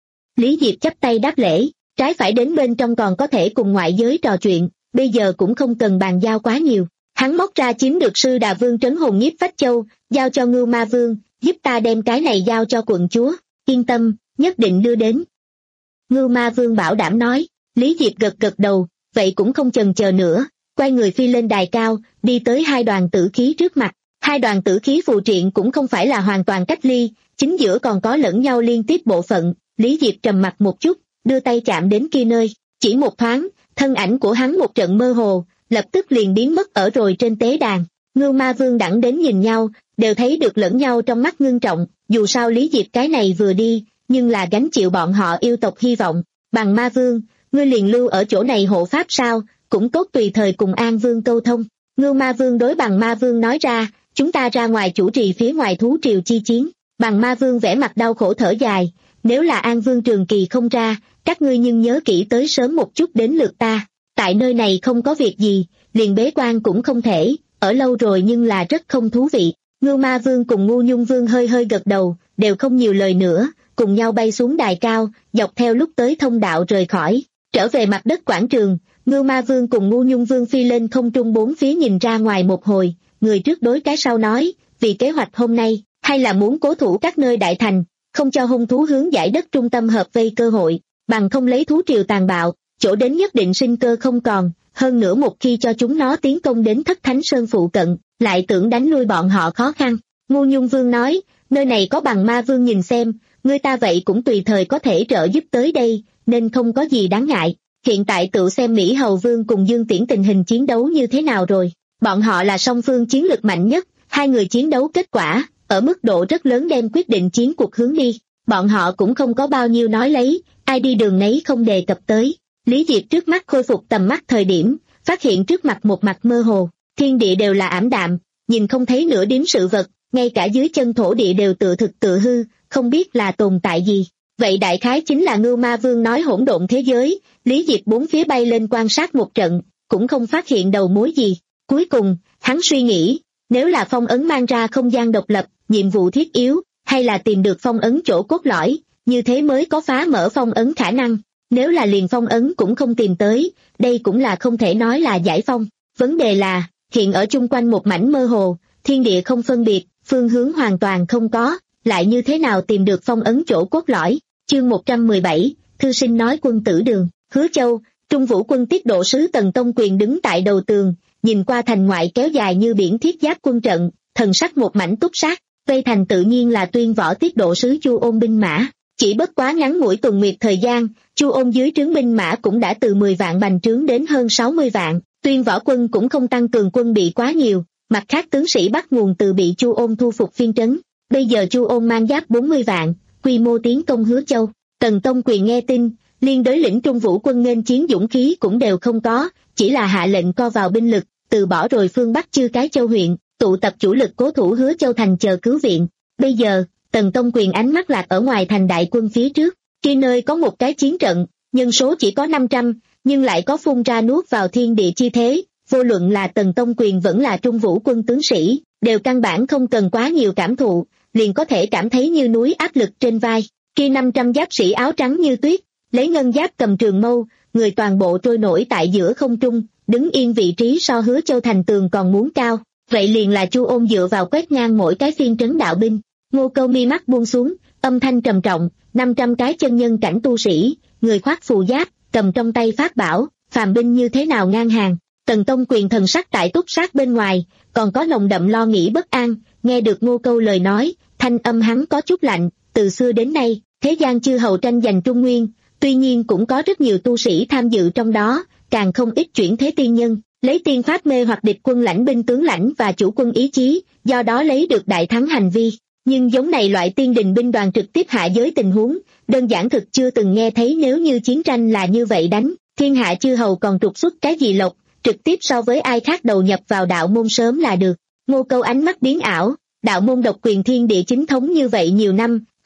[SPEAKER 2] Lý Diệp chắp tay đáp lễ, trái phải đến bên trong còn có thể cùng ngoại giới trò chuyện, bây giờ cũng không cần bàn giao quá nhiều. Hắn móc ra chiếm được sư Đà Vương trấn hồn nhiếp phách châu, giao cho Ngưu Ma Vương, giúp ta đem cái này giao cho quận chúa, yên tâm, nhất định đưa đến. Ngưu Ma Vương bảo đảm nói, Lý Diệp gật gật đầu, vậy cũng không chần chờ nữa, quay người phi lên đài cao, đi tới hai đoàn tử khí trước mặt. Hai đoàn tử khí phù triện cũng không phải là hoàn toàn cách ly, chính giữa còn có lẫn nhau liên tiếp bộ phận. Lý Diệp trầm mặt một chút, đưa tay chạm đến kia nơi, chỉ một thoáng, thân ảnh của hắn một trận mơ hồ, lập tức liền biến mất ở rồi trên tế đàn. Ngưu Ma Vương đẳng đến nhìn nhau, đều thấy được lẫn nhau trong mắt ngưng trọng, dù sao Lý Diệp cái này vừa đi, nhưng là gánh chịu bọn họ yêu tộc hy vọng. Bằng Ma Vương, ngươi liền lưu ở chỗ này hộ pháp sao, cũng tốt tùy thời cùng An Vương câu thông. Ngưu Ma Vương đối Bằng Ma Vương nói ra, chúng ta ra ngoài chủ trì phía ngoài thú triều chi chiến. Bằng Ma Vương vẻ mặt đau khổ thở dài, nếu là An Vương trường kỳ không ra, các ngươi nhưng nhớ kỹ tới sớm một chút đến lượt ta. Tại nơi này không có việc gì, liền bế quan cũng không thể, ở lâu rồi nhưng là rất không thú vị. Ngưu Ma Vương cùng Ngu Nhung Vương hơi hơi gật đầu, đều không nhiều lời nữa, cùng nhau bay xuống đài cao, dọc theo lúc tới thông đạo rời khỏi, trở về mặt đất quảng trường. Ngưu Ma Vương cùng Ngu Nhung Vương phi lên không trung bốn phía nhìn ra ngoài một hồi, người trước đối cái sau nói, vì kế hoạch hôm nay, hay là muốn cố thủ các nơi đại thành, không cho hung thú hướng giải đất trung tâm hợp vây cơ hội, bằng không lấy thú triều tàn bạo, chỗ đến nhất định sinh cơ không còn, hơn nữa một khi cho chúng nó tiến công đến Thất Thánh Sơn phụ cận, lại tưởng đánh lui bọn họ khó khăn. Ngu Nhung Vương nói, nơi này có Bằng Ma Vương nhìn xem, người ta vậy cũng tùy thời có thể trợ giúp tới đây, nên không có gì đáng ngại. Hiện tại tự xem Mỹ Hầu Vương cùng Dương Tiễn tình hình chiến đấu như thế nào rồi. Bọn họ là song phương chiến lực mạnh nhất, hai người chiến đấu kết quả, ở mức độ rất lớn đem quyết định chiến cuộc hướng đi. Bọn họ cũng không có bao nhiêu nói lấy, ai đi đường nấy không đề cập tới. Lý Diệp trước mắt khôi phục tầm mắt thời điểm, phát hiện trước mặt một mặt mơ hồ, thiên địa đều là ảm đạm, nhìn không thấy nửa điểm sự vật, ngay cả dưới chân thổ địa đều tự thực tự hư, không biết là tồn tại gì. Vậy đại khái chính là Ngưu Ma Vương nói hỗn độn thế giới. Lý Diệp bốn phía bay lên quan sát một trận, cũng không phát hiện đầu mối gì. Cuối cùng, hắn suy nghĩ, nếu là phong ấn mang ra không gian độc lập, nhiệm vụ thiết yếu, hay là tìm được phong ấn chỗ cốt lõi, như thế mới có phá mở phong ấn khả năng. Nếu là liền phong ấn cũng không tìm tới, đây cũng là không thể nói là giải phong. Vấn đề là, hiện ở chung quanh một mảnh mơ hồ, thiên địa không phân biệt, phương hướng hoàn toàn không có, lại như thế nào tìm được phong ấn chỗ cốt lõi. Chương một trăm mười bảy, thư sinh nói quân tử đường. Hứa Châu, Trung Vũ quân tiết độ sứ Tần Tông Quyền đứng tại đầu tường, nhìn qua thành ngoại kéo dài như biển thiết giáp quân trận, thần sắc một mảnh túc sát. Vây thành tự nhiên là Tuyên Võ tiết độ sứ Chu Ôn binh mã, chỉ bất quá ngắn ngủi tuần nguyệt thời gian, Chu Ôn dưới trướng binh mã cũng đã từ mười vạn bành trướng đến hơn sáu mươi vạn. Tuyên Võ quân cũng không tăng cường quân bị quá nhiều, mặt khác tướng sĩ bắt nguồn từ bị Chu Ôn thu phục phiên trấn. Bây giờ Chu Ôn mang giáp bốn mươi vạn, quy mô tiến công Hứa Châu. Tần Tông Quyền nghe tin, liên đối lĩnh Trung Vũ quân nghênh chiến dũng khí cũng đều không có, chỉ là hạ lệnh co vào binh lực, từ bỏ rồi phương Bắc chư cái châu huyện, tụ tập chủ lực cố thủ Hứa Châu thành chờ cứu viện. Bây giờ, Tần Tông Quyền ánh mắt lạc ở ngoài thành đại quân phía trước, kia nơi có một cái chiến trận, nhân số chỉ có năm trăm, nhưng lại có phun ra nuốt vào thiên địa chi thế, vô luận là Tần Tông Quyền vẫn là Trung Vũ quân tướng sĩ, đều căn bản không cần quá nhiều cảm thụ, liền có thể cảm thấy như núi áp lực trên vai. Kia năm trăm giáp sĩ áo trắng như tuyết, lấy ngân giáp cầm trường mâu, người toàn bộ trôi nổi tại giữa không trung, đứng yên vị trí so Hứa Châu thành tường còn muốn cao. Vậy liền là Chu Ôn dựa vào quét ngang mỗi cái phiên trấn đạo binh. Ngô Câu mi mắt buông xuống, âm thanh trầm trọng, năm trăm cái chân nhân cảnh tu sĩ, người khoác phù giáp, cầm trong tay pháp bảo, phàm binh như thế nào ngang hàng. Tần Tông Quyền thần sắc tại túc sát bên ngoài, còn có nồng đậm lo nghĩ bất an, nghe được Ngô Câu lời nói, thanh âm hắn có chút lạnh. Từ xưa đến nay, thế gian chư hầu tranh giành Trung Nguyên, tuy nhiên cũng có rất nhiều tu sĩ tham dự trong đó, càng không ít chuyển thế tiên nhân, lấy tiên pháp mê hoặc địch quân lãnh binh tướng lãnh và chủ quân ý chí, do đó lấy được đại thắng hành vi. Nhưng giống này loại tiên đình binh đoàn trực tiếp hạ giới tình huống, đơn giản thực chưa từng nghe thấy. Nếu như chiến tranh là như vậy đánh, thiên hạ chư hầu còn trục xuất cái gì lộc, trực tiếp so với ai khác đầu nhập vào đạo môn sớm là được. Ngô Câu ánh mắt biến ảo, đạo môn độc quyền thiên địa chính thống như vậy nhiều năm,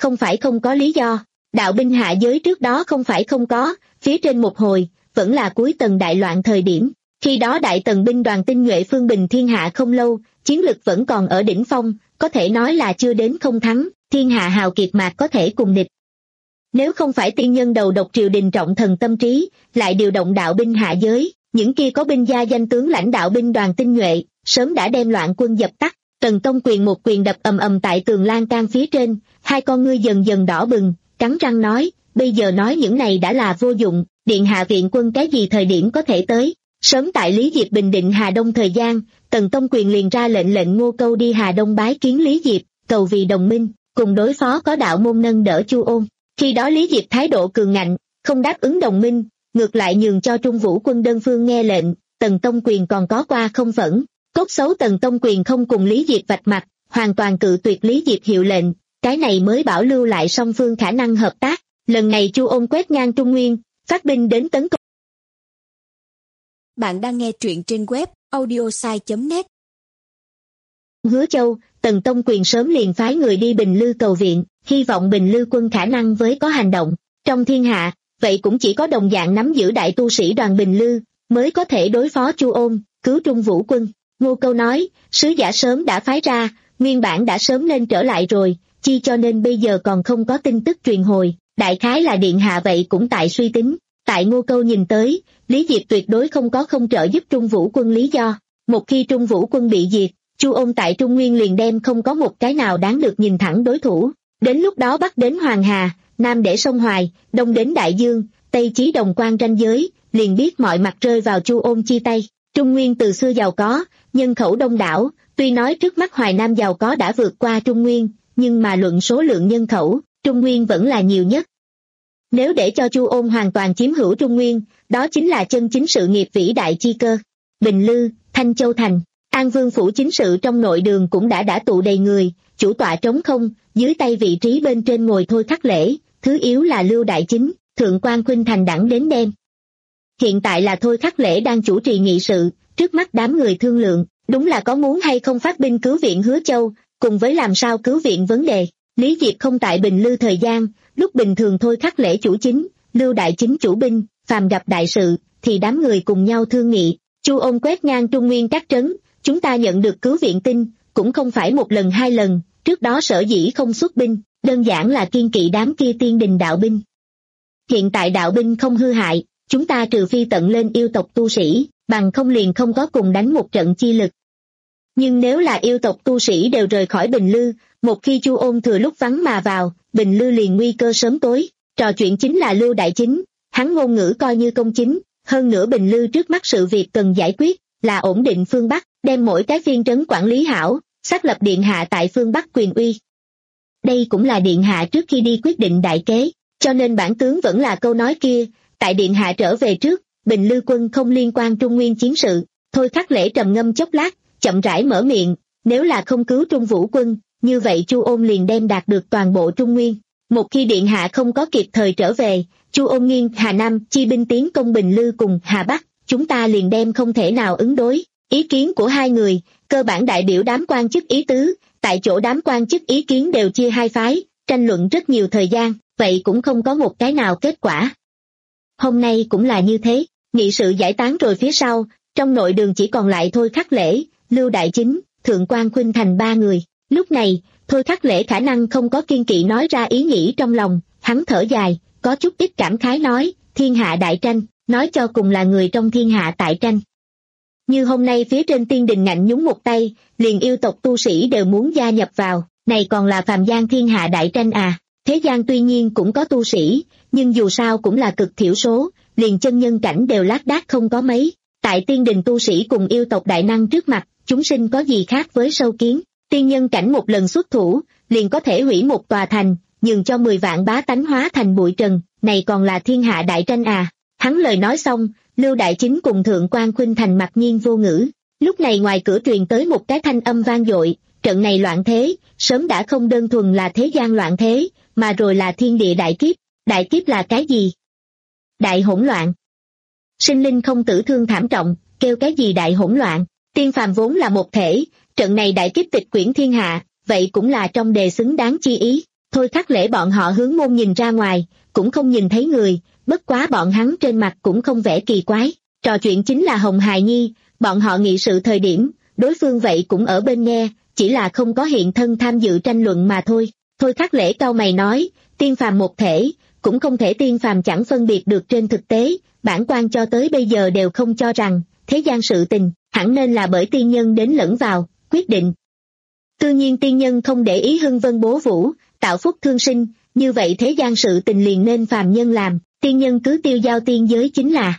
[SPEAKER 2] không phải không có lý do. Đạo binh hạ giới trước đó không phải không có, phía trên một hồi, vẫn là cuối Tần đại loạn thời điểm. Khi đó Đại Tần binh đoàn tinh nhuệ phương bình thiên hạ không lâu, chiến lực vẫn còn ở đỉnh phong, có thể nói là chưa đến không thắng, thiên hạ hào kiệt mạc có thể cùng địch. Nếu không phải tiên nhân đầu độc triều đình trọng thần tâm trí, lại điều động đạo binh hạ giới, những kia có binh gia danh tướng lãnh đạo binh đoàn tinh nhuệ, sớm đã đem loạn quân dập tắt. Tần Tông Quyền một quyền đập ầm ầm tại tường lan can phía trên, hai con ngươi dần dần đỏ bừng, cắn răng nói, bây giờ nói những này đã là vô dụng, điện hạ viện quân cái gì thời điểm có thể tới. Sớm tại Lý Diệp bình định Hà Đông thời gian, Tần Tông Quyền liền ra lệnh lệnh Ngô Câu đi Hà Đông bái kiến Lý Diệp, cầu vì đồng minh, cùng đối phó có đạo môn nâng đỡ Chu Ôn. Khi đó Lý Diệp thái độ cường ngạnh, không đáp ứng đồng minh, ngược lại nhường cho Trung Vũ quân đơn phương nghe lệnh, Tần Tông Quyền còn có qua không phẫn. Cốt xấu Tần Tông Quyền không cùng Lý Diệp vạch mặt, hoàn toàn cự tuyệt Lý Diệp hiệu lệnh, cái này mới bảo lưu lại song phương khả năng hợp tác. Lần này Chu Ôn quét ngang Trung Nguyên, phát binh đến tấn công.
[SPEAKER 3] Bạn đang nghe truyện trên web audiosai chấm net.
[SPEAKER 2] Hứa Châu, Tần Tông Quyền sớm liền phái người đi Bình Lư cầu viện, hy vọng Bình Lư quân khả năng với có hành động. Trong thiên hạ, vậy cũng chỉ có đồng dạng nắm giữ đại tu sĩ đoàn Bình Lư, mới có thể đối phó Chu Ôn, cứu Trung Vũ quân. Ngô Câu nói, sứ giả sớm đã phái ra, nguyên bản đã sớm nên trở lại rồi, chi cho nên bây giờ còn không có tin tức truyền hồi, đại khái là điện hạ vậy cũng tại suy tính. Tại Ngô Câu nhìn tới, Lý Diệp tuyệt đối không có không trợ giúp Trung Vũ quân lý do. Một khi Trung Vũ quân bị diệt, Chu Ôn tại Trung Nguyên liền đem không có một cái nào đáng được nhìn thẳng đối thủ. Đến lúc đó Bắc đến Hoàng Hà, Nam để sông Hoài, Đông đến Đại Dương, Tây chí Đồng Quan ranh giới, liền biết mọi mặt rơi vào Chu Ôn chi tay. Trung Nguyên từ xưa giàu có, nhân khẩu đông đảo, tuy nói trước mắt Hoài Nam giàu có đã vượt qua Trung Nguyên, nhưng mà luận số lượng nhân khẩu, Trung Nguyên vẫn là nhiều nhất. Nếu để cho Chu Ôn hoàn toàn chiếm hữu Trung Nguyên, đó chính là chân chính sự nghiệp vĩ đại chi cơ. Bình Lư, Thanh Châu Thành, An Vương phủ chính sự trong nội đường cũng đã đã tụ đầy người, chủ tọa trống không, dưới tay vị trí bên trên ngồi Thôi Khắc Lễ, thứ yếu là Lưu Đại Chính, Thượng quan Khuynh Thành đẳng đến đêm. Hiện tại là Thôi Khắc Lễ đang chủ trì nghị sự, trước mắt đám người thương lượng, đúng là có muốn hay không phát binh cứu viện Hứa Châu, cùng với làm sao cứu viện vấn đề. Lý Diệp không tại Bình Lư thời gian, lúc bình thường Thôi Khắc Lễ chủ chính, Lưu Đại Chính chủ binh, phàm gặp đại sự, thì đám người cùng nhau thương nghị. Chu Ôn quét ngang Trung Nguyên các trấn, chúng ta nhận được cứu viện tin, cũng không phải một lần hai lần, trước đó sở dĩ không xuất binh, đơn giản là kiên kỵ đám kia tiên đình đạo binh. Hiện tại đạo binh không hư hại, chúng ta trừ phi tận lên yêu tộc tu sĩ, bằng không liền không có cùng đánh một trận chi lực. Nhưng nếu là yêu tộc tu sĩ đều rời khỏi Bình Lư, một khi Chu Ôn thừa lúc vắng mà vào, Bình Lư liền nguy cơ sớm tối. Trò chuyện chính là Lưu Đại Chính, hắn ngôn ngữ coi như công chính, hơn nữa Bình Lư trước mắt sự việc cần giải quyết, là ổn định phương Bắc, đem mỗi cái phiên trấn quản lý hảo, xác lập điện hạ tại phương Bắc quyền uy. Đây cũng là điện hạ trước khi đi quyết định đại kế, cho nên bản tướng vẫn là câu nói kia, tại điện hạ trở về trước, Bình Lư quân không liên quan Trung Nguyên chiến sự. Thôi Khắc Lễ trầm ngâm chốc lát, chậm rãi mở miệng, nếu là không cứu Trung Vũ quân, như vậy Chu Ôn liền đem đạt được toàn bộ Trung Nguyên. Một khi điện hạ không có kịp thời trở về, Chu Ôn nghiêng Hà Nam chi binh tiến công Bình Lư cùng Hà Bắc, chúng ta liền đem không thể nào ứng đối. Ý kiến của hai người, cơ bản đại biểu đám quan chức ý tứ, tại chỗ đám quan chức ý kiến đều chia hai phái, tranh luận rất nhiều thời gian, vậy cũng không có một cái nào kết quả. Hôm nay cũng là như thế, nghị sự giải tán rồi phía sau, trong nội đường chỉ còn lại Thôi Khắc Lễ, Lưu Đại Chính, Thượng quan Khuynh Thành ba người. Lúc này, Thôi Khắc Lễ khả năng không có kiên kỵ nói ra ý nghĩ trong lòng, hắn thở dài, có chút ít cảm khái nói, thiên hạ đại tranh, nói cho cùng là người trong thiên hạ tại tranh. Như hôm nay phía trên tiên đình ngạnh nhúng một tay, liền yêu tộc tu sĩ đều muốn gia nhập vào, này còn là phàm gian thiên hạ đại tranh à. Thế gian tuy nhiên cũng có tu sĩ, nhưng dù sao cũng là cực thiểu số, liền chân nhân cảnh đều lác đác không có mấy. Tại tiên đình tu sĩ cùng yêu tộc đại năng trước mặt, chúng sinh có gì khác với sâu kiến. Tiên nhân cảnh một lần xuất thủ, liền có thể hủy một tòa thành, nhường cho mười vạn bá tánh hóa thành bụi trần, này còn là thiên hạ đại tranh à. Hắn lời nói xong, Lưu Đại Chính cùng Thượng quan Khuynh Thành mặc nhiên vô ngữ. Lúc này ngoài cửa truyền tới một cái thanh âm vang dội, trận này loạn thế, sớm đã không đơn thuần là thế gian loạn thế, mà rồi là thiên địa đại kiếp. Đại kiếp là cái gì? Đại hỗn loạn. Sinh linh không tử thương thảm trọng, kêu cái gì đại hỗn loạn? Tiên phàm vốn là một thể, trận này đại kiếp tịch quyển thiên hạ, vậy cũng là trong đề xứng đáng chi ý. Thôi Khắc Lễ bọn họ hướng môn nhìn ra ngoài, cũng không nhìn thấy người, bất quá bọn hắn trên mặt cũng không vẻ kỳ quái. Trò chuyện chính là Hồng Hài Nhi, bọn họ nghị sự thời điểm, đối phương vậy cũng ở bên nghe, chỉ là không có hiện thân tham dự tranh luận mà thôi. Thôi Khắc Lễ cau mày nói, tiên phàm một thể, cũng không thể tiên phàm chẳng phân biệt được trên thực tế, bản quan cho tới bây giờ đều không cho rằng, thế gian sự tình, hẳn nên là bởi tiên nhân đến lẫn vào, quyết định. Tự nhiên tiên nhân không để ý hưng vân bố vũ, tạo phúc thương sinh, như vậy thế gian sự tình liền nên phàm nhân làm, tiên nhân cứ tiêu giao tiên giới chính là.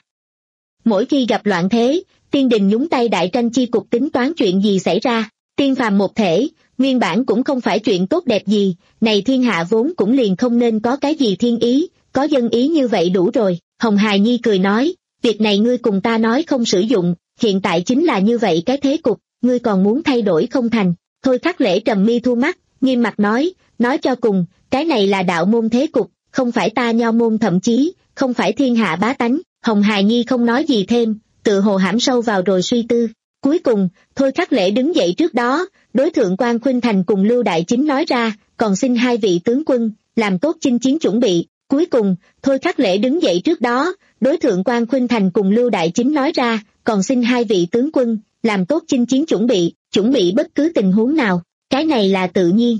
[SPEAKER 2] Mỗi khi gặp loạn thế, tiên đình nhúng tay đại tranh chi cục tính toán chuyện gì xảy ra, tiên phàm một thể, nguyên bản cũng không phải chuyện tốt đẹp gì, này thiên hạ vốn cũng liền không nên có cái gì thiên ý, có dân ý như vậy đủ rồi. Hồng Hài Nhi cười nói, việc này ngươi cùng ta nói không sử dụng, hiện tại chính là như vậy cái thế cục, ngươi còn muốn thay đổi không thành. Thôi Khắc Lễ trầm mi thu mắt, nghiêm mặt nói, nói cho cùng, cái này là đạo môn thế cục, không phải ta nho môn, thậm chí, không phải thiên hạ bá tánh. Hồng Hài Nhi không nói gì thêm, tự hồ hãm sâu vào rồi suy tư. Cuối cùng, Thôi Khắc Lễ đứng dậy trước đó, đối thượng quan Khuynh Thành cùng Lưu Đại Chính nói ra, còn xin hai vị tướng quân, làm tốt chinh chiến chuẩn bị. Cuối cùng, Thôi Khắc Lễ đứng dậy trước đó, đối thượng quan Khuynh Thành cùng Lưu Đại Chính nói ra, còn xin hai vị tướng quân, làm tốt chinh chiến chuẩn bị, chuẩn bị bất cứ tình huống nào, cái này là tự nhiên.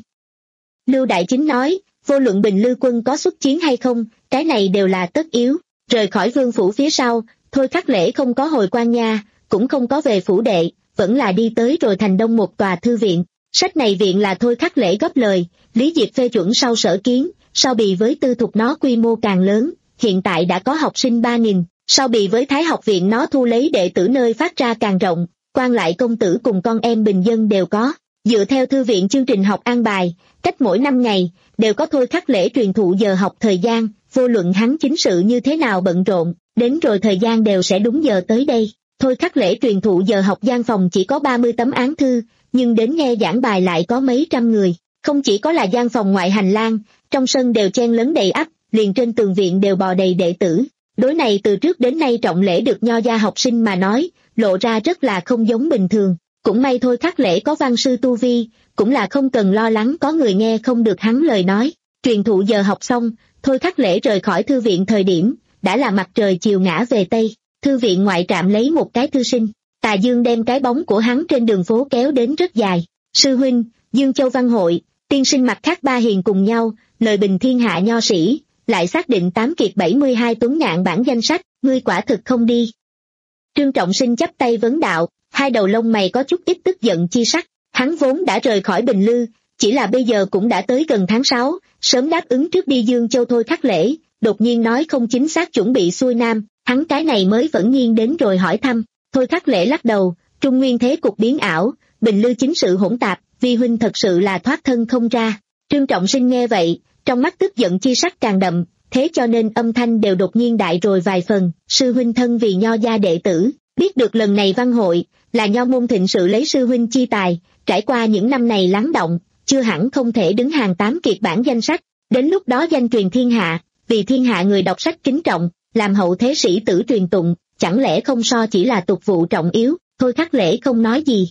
[SPEAKER 2] Lưu Đại Chính nói, vô luận Bình Lư quân có xuất chiến hay không, cái này đều là tất yếu. Rời khỏi vương phủ phía sau, Thôi Khắc Lễ không có hồi quan nha, cũng không có về phủ đệ, vẫn là đi tới rồi thành đông một tòa thư viện. Sách này viện là Thôi Khắc Lễ góp lời, Lý Diệp phê chuẩn sau sở kiến, sau bì với tư thục nó quy mô càng lớn, hiện tại đã có học sinh ba nghìn, sau bì với Thái học viện nó thu lấy đệ tử nơi phát ra càng rộng, quan lại công tử cùng con em bình dân đều có. Dựa theo thư viện chương trình học an bài, cách mỗi năm ngày, đều có Thôi Khắc Lễ truyền thụ giờ học thời gian, vô luận hắn chính sự như thế nào bận rộn, đến rồi thời gian đều sẽ đúng giờ tới đây. Thôi Khắc Lễ truyền thụ giờ học gian phòng chỉ có ba mươi tấm án thư, nhưng đến nghe giảng bài lại có mấy trăm người, không chỉ có là gian phòng ngoại hành lang, trong sân đều chen lấn đầy ắp, liền trên tường viện đều bò đầy đệ tử. Đối này từ trước đến nay trọng lễ được nho gia học sinh mà nói, lộ ra rất là không giống bình thường. Cũng may Thôi Khắc Lễ có văn sư tu vi, cũng là không cần lo lắng có người nghe không được hắn lời nói. Truyền thụ giờ học xong, Thôi Khắc Lễ rời khỏi thư viện thời điểm, đã là mặt trời chiều ngã về Tây. Thư viện ngoại trạm lấy một cái thư sinh, Tà Dương đem cái bóng của hắn trên đường phố kéo đến rất dài. Sư huynh, Dương Châu Văn Hội, tiên sinh mặt khác ba hiền cùng nhau, lời bình thiên hạ nho sĩ, lại xác định tám kiệt bảy mươi hai tuấn ngạn bản danh sách, ngươi quả thực không đi. Trương Trọng Sinh chắp tay vấn đạo, hai đầu lông mày có chút ít tức giận chi sắc, hắn vốn đã rời khỏi Bình Lư, chỉ là bây giờ cũng đã tới gần tháng sáu, sớm đáp ứng trước đi Dương Châu. Thôi Khắc Lễ, đột nhiên nói không chính xác chuẩn bị xuôi Nam, hắn cái này mới vẫn nhiên đến rồi hỏi thăm. Thôi Khắc Lễ lắc đầu, Trung Nguyên thế cục biến ảo, Bình Lư chính sự hỗn tạp, vi huynh thật sự là thoát thân không ra. Trương Trọng Sinh nghe vậy, trong mắt tức giận chi sắc càng đậm, thế cho nên âm thanh đều đột nhiên đại rồi vài phần. Sư huynh thân vì nho gia đệ tử, biết được lần này văn hội là nho môn thịnh sự lấy sư huynh chi tài, trải qua những năm này lắng động, chưa hẳn không thể đứng hàng tám kiệt bản danh sách, đến lúc đó danh truyền thiên hạ, vì thiên hạ người đọc sách kính trọng, làm hậu thế sĩ tử truyền tụng, chẳng lẽ không so chỉ là tục vụ trọng yếu. Thôi Khắc Lễ không nói gì.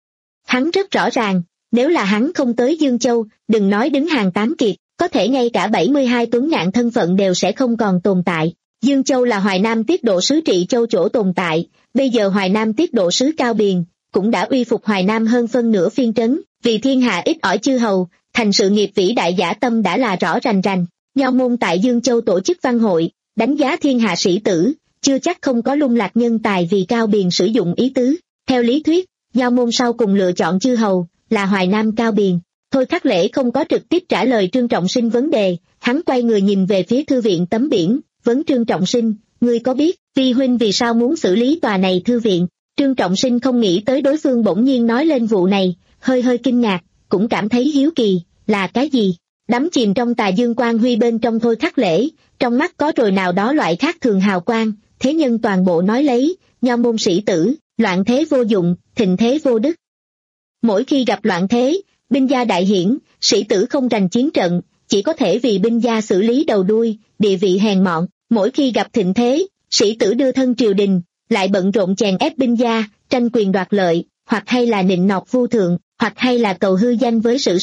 [SPEAKER 2] Hắn rất rõ ràng, nếu là hắn không tới Dương Châu, đừng nói đứng hàng tám kiệt, có thể ngay cả bảy mươi hai tuấn ngạn thân phận đều sẽ không còn tồn tại. Dương Châu là Hoài Nam tiết độ sứ trị châu chỗ tồn tại, bây giờ Hoài Nam tiết độ sứ Cao Biền cũng đã uy phục Hoài Nam hơn phân nửa phiên trấn, vì thiên hạ ít ỏi chư hầu, thành sự nghiệp vĩ đại dã tâm đã là rõ rành rành. Nho môn tại Dương Châu tổ chức văn hội, đánh giá thiên hạ sĩ tử, chưa chắc không có lung lạc nhân tài vì Cao Biền sử dụng ý tứ. Theo lý thuyết, nho môn sau cùng lựa chọn chư hầu là Hoài Nam Cao Biền. Thôi Khắc Lễ không có trực tiếp trả lời Trương Trọng Sinh vấn đề, hắn quay người nhìn về phía thư viện tấm biển, vấn Trương Trọng Sinh, ngươi có biết vi huynh vì sao muốn xử lý tòa này thư viện? Trương Trọng Sinh không nghĩ tới đối phương bỗng nhiên nói lên vụ này, hơi hơi kinh ngạc, cũng cảm thấy hiếu kỳ, là cái gì? Đắm chìm trong tà dương quang huy bên trong Thôi Khắc Lễ, trong mắt có rồi nào đó loại khác thường hào quang, thế nhân toàn bộ nói lấy, nho môn sĩ tử, loạn thế vô dụng, thịnh thế vô đức. Mỗi khi gặp loạn thế, binh gia đại hiển, sĩ tử không rành chiến trận, chỉ có thể vì binh gia xử lý đầu đuôi, địa vị hèn mọn. Mỗi khi gặp thịnh thế, sĩ tử đưa thân triều đình, lại bận rộn chèn ép binh gia, tranh quyền đoạt lợi, hoặc hay là nịnh nọt vu thượng, hoặc hay là cầu hư danh với sử sách.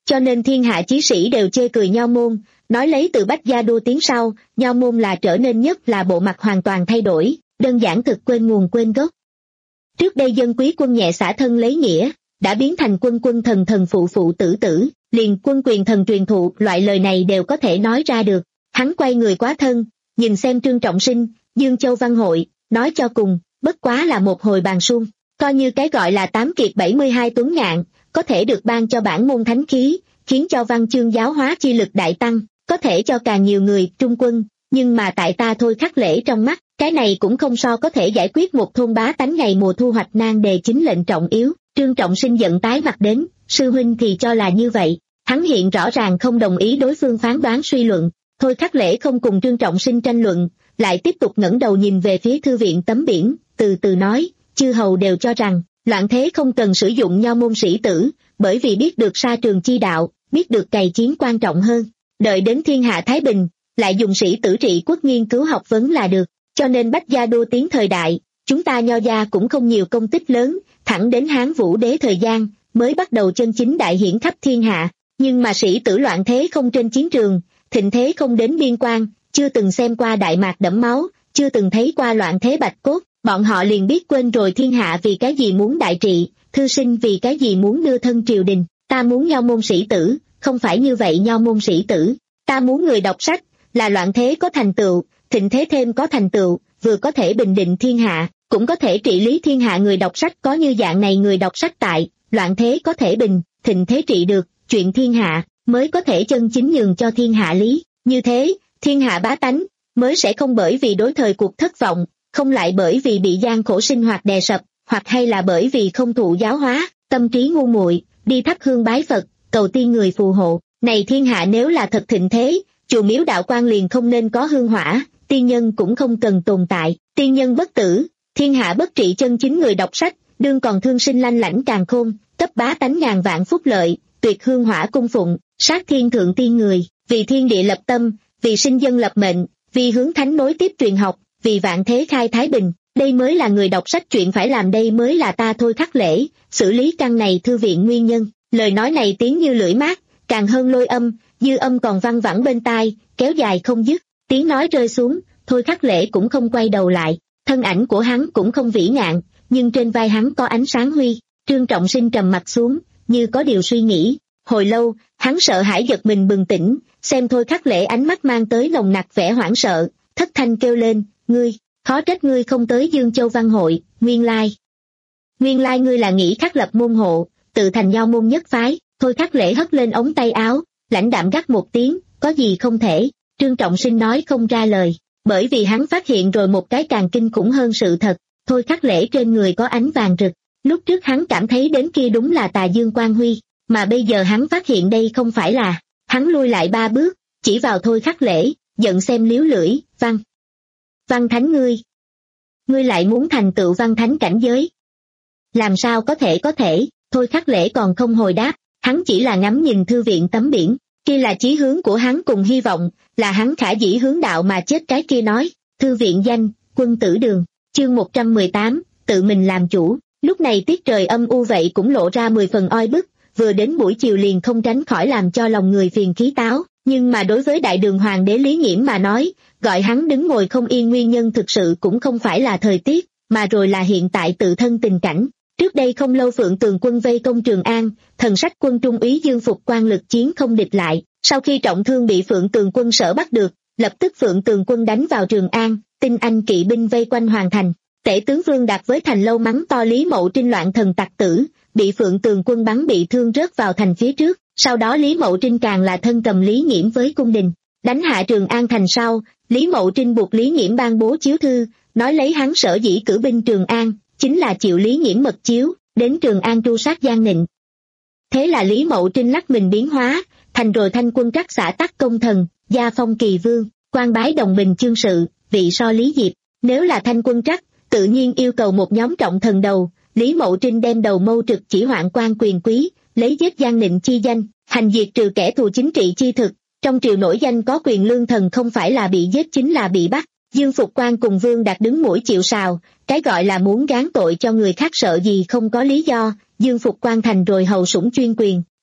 [SPEAKER 2] cho nên thiên hạ chí sĩ đều chê cười Nho môn, nói lấy từ Bách Gia Đô tiếng sau, Nho môn là trở nên nhất là bộ mặt hoàn toàn thay đổi, đơn giản thực quên nguồn quên gốc. Trước đây dân quý quân nhẹ xả thân lấy nghĩa, đã biến thành quân quân thần thần phụ phụ tử tử, liền quân quyền thần truyền thụ loại lời này đều có thể nói ra được. Hắn quay người quá thân, nhìn xem Trương Trọng Sinh, Dương Châu Văn Hội, nói cho cùng, bất quá là một hồi bàn suông, coi như cái gọi là tám kiệt bảy mươi hai tuấn ngạn, có thể được ban cho bản môn thánh khí, khiến cho văn chương giáo hóa chi lực đại tăng, có thể cho càng nhiều người trung quân, nhưng mà tại ta Thôi Khắc Lễ trong mắt, cái này cũng không so có thể giải quyết một thôn bá tánh ngày mùa thu hoạch nan đề chính lệnh trọng yếu. Trương Trọng Sinh giận tái mặt đến, sư huynh thì cho là như vậy, hắn hiện rõ ràng không đồng ý đối phương phán đoán suy luận. Thôi Khắc Lễ không cùng Trương Trọng Sinh tranh luận, lại tiếp tục ngẩng đầu nhìn về phía thư viện tấm biển, từ từ nói, chư hầu đều cho rằng, loạn thế không cần sử dụng Nho môn sĩ tử, bởi vì biết được sa trường chi đạo, biết được cày chiến quan trọng hơn. Đợi đến thiên hạ thái bình, lại dùng sĩ tử trị quốc nghiên cứu học vấn là được, cho nên Bách Gia Đô tiến thời đại, chúng ta Nho gia cũng không nhiều công tích lớn, thẳng đến Hán Vũ Đế thời gian, mới bắt đầu chân chính đại hiển khắp thiên hạ, nhưng mà sĩ tử loạn thế không trên chiến trường, thịnh thế không đến biên quan, chưa từng xem qua đại mạc đẫm máu, chưa từng thấy qua loạn thế bạch cốt, bọn họ liền biết quên rồi thiên hạ vì cái gì muốn đại trị, thư sinh vì cái gì muốn đưa thân triều đình, ta muốn Nho môn sĩ tử, không phải như vậy Nho môn sĩ tử, ta muốn người đọc sách, là loạn thế có thành tựu, thịnh thế thêm có thành tựu, vừa có thể bình định thiên hạ, cũng có thể trị lý thiên hạ người đọc sách có như dạng này người đọc sách tại, loạn thế có thể bình, thịnh thế trị được, chuyện thiên hạ, mới có thể chân chính nhường cho thiên hạ lý, như thế, thiên hạ bá tánh, mới sẽ không bởi vì đối thời cuộc thất vọng, không lại bởi vì bị gian khổ sinh hoạt đè sập, hoặc hay là bởi vì không thụ giáo hóa, tâm trí ngu muội, đi thắp hương bái Phật, cầu tiên người phù hộ, này thiên hạ nếu là thật thịnh thế, chùa miếu đạo quan liền không nên có hương hỏa, tiên nhân cũng không cần tồn tại, tiên nhân bất tử, thiên hạ bất trị chân chính người đọc sách, đương còn thương sinh lanh lãnh càn khôn, cấp bá tánh ngàn vạn phúc lợi, tuyệt hương hỏa cung phụng, sát thiên thượng tiên người, vì thiên địa lập tâm, vì sinh dân lập mệnh, vì hướng thánh nối tiếp truyền học, vì vạn thế khai thái bình, đây mới là người đọc sách chuyện phải làm, đây mới là ta Thôi Khắc Lễ, xử lý căn này thư viện nguyên nhân. Lời nói này tiếng như lưỡi mát, càng hơn lôi âm, dư âm còn văng vẳng bên tai, kéo dài không dứt, tiếng nói rơi xuống, Thôi Khắc Lễ cũng không quay đầu lại, thân ảnh của hắn cũng không vĩ ngạn, nhưng trên vai hắn có ánh sáng huy. Trương Trọng Sinh trầm mặt xuống, như có điều suy nghĩ, hồi lâu, hắn sợ hãi giật mình bừng tỉnh, xem Thôi Khắc Lễ ánh mắt mang tới nồng nặc vẻ hoảng sợ, thất thanh kêu lên, ngươi, khó trách ngươi không tới Dương Châu Văn Hội, nguyên lai. Nguyên lai ngươi là nghĩ khắc lập môn hộ, tự thành Nho môn nhất phái. Thôi Khắc Lễ hất lên ống tay áo, lãnh đạm gắt một tiếng, có gì không thể. Trương Trọng Sinh nói không ra lời, bởi vì hắn phát hiện rồi một cái càng kinh khủng hơn sự thật, Thôi Khắc Lễ trên người có ánh vàng rực. Lúc trước hắn cảm thấy đến kia đúng là Tà Dương Quang Huy, mà bây giờ hắn phát hiện đây không phải là. Hắn lui lại ba bước, chỉ vào Thôi Khắc Lễ, giận xem liếu lưỡi, văn. Văn thánh ngươi. Ngươi lại muốn thành tựu văn thánh cảnh giới. Làm sao có thể có thể, Thôi Khắc Lễ còn không hồi đáp, hắn chỉ là ngắm nhìn thư viện tấm biển, kia là chí hướng của hắn cùng hy vọng, là hắn khả dĩ hướng đạo mà chết cái kia nói, thư viện danh, quân tử đường, chương một trăm mười tám, tự mình làm chủ. Lúc này tiết trời âm u vậy cũng lộ ra mười phần oi bức, vừa đến buổi chiều liền không tránh khỏi làm cho lòng người phiền khí táo, nhưng mà đối với đại đường hoàng đế Lý Nghiễm mà nói, gọi hắn đứng ngồi không yên nguyên nhân thực sự cũng không phải là thời tiết, mà rồi là hiện tại tự thân tình cảnh. Trước đây không lâu Phượng Tường quân vây công Trường An, thần sách quân trung úy Dương Phục quan lực chiến không địch lại, sau khi trọng thương bị Phượng Tường quân sở bắt được, lập tức Phượng Tường quân đánh vào Trường An, tinh anh kỵ binh vây quanh hoàng thành. Tể tướng Vương Đạt với thành lâu mắng to Lý Mậu Trinh loạn thần tặc tử, bị Phượng Tường quân bắn bị thương rớt vào thành phía trước, sau đó Lý Mậu Trinh càng là thân cầm Lý Nghiễm với cung đình, đánh hạ Trường An thành sau, Lý Mậu Trinh buộc Lý Nghiễm ban bố chiếu thư, nói lấy hắn sở dĩ cử binh Trường An, chính là chịu Lý Nghiễm mật chiếu, đến Trường An tru sát Giang Nịnh. Thế là Lý Mậu Trinh lắc mình biến hóa, thành rồi thanh quân trắc xã tắc công thần, gia phong kỳ vương, quan bái đồng bình chương sự, vị so Lý Diệp. Nếu là thanh quân trắc, tự nhiên yêu cầu một nhóm trọng thần đầu, Lý Mậu Trinh đem đầu mâu trực chỉ hoạn quan quyền quý, lấy giết Giang Nịnh chi danh, hành diệt trừ kẻ thù chính trị chi thực, trong triều nổi danh có quyền lương thần không phải là bị giết chính là bị bắt. Dương Phục Quan cùng Vương Đạt đứng mũi chịu sào, cái gọi là muốn gán tội cho người khác sợ gì không có lý do. Dương Phục Quan thành rồi hầu sủng chuyên quyền,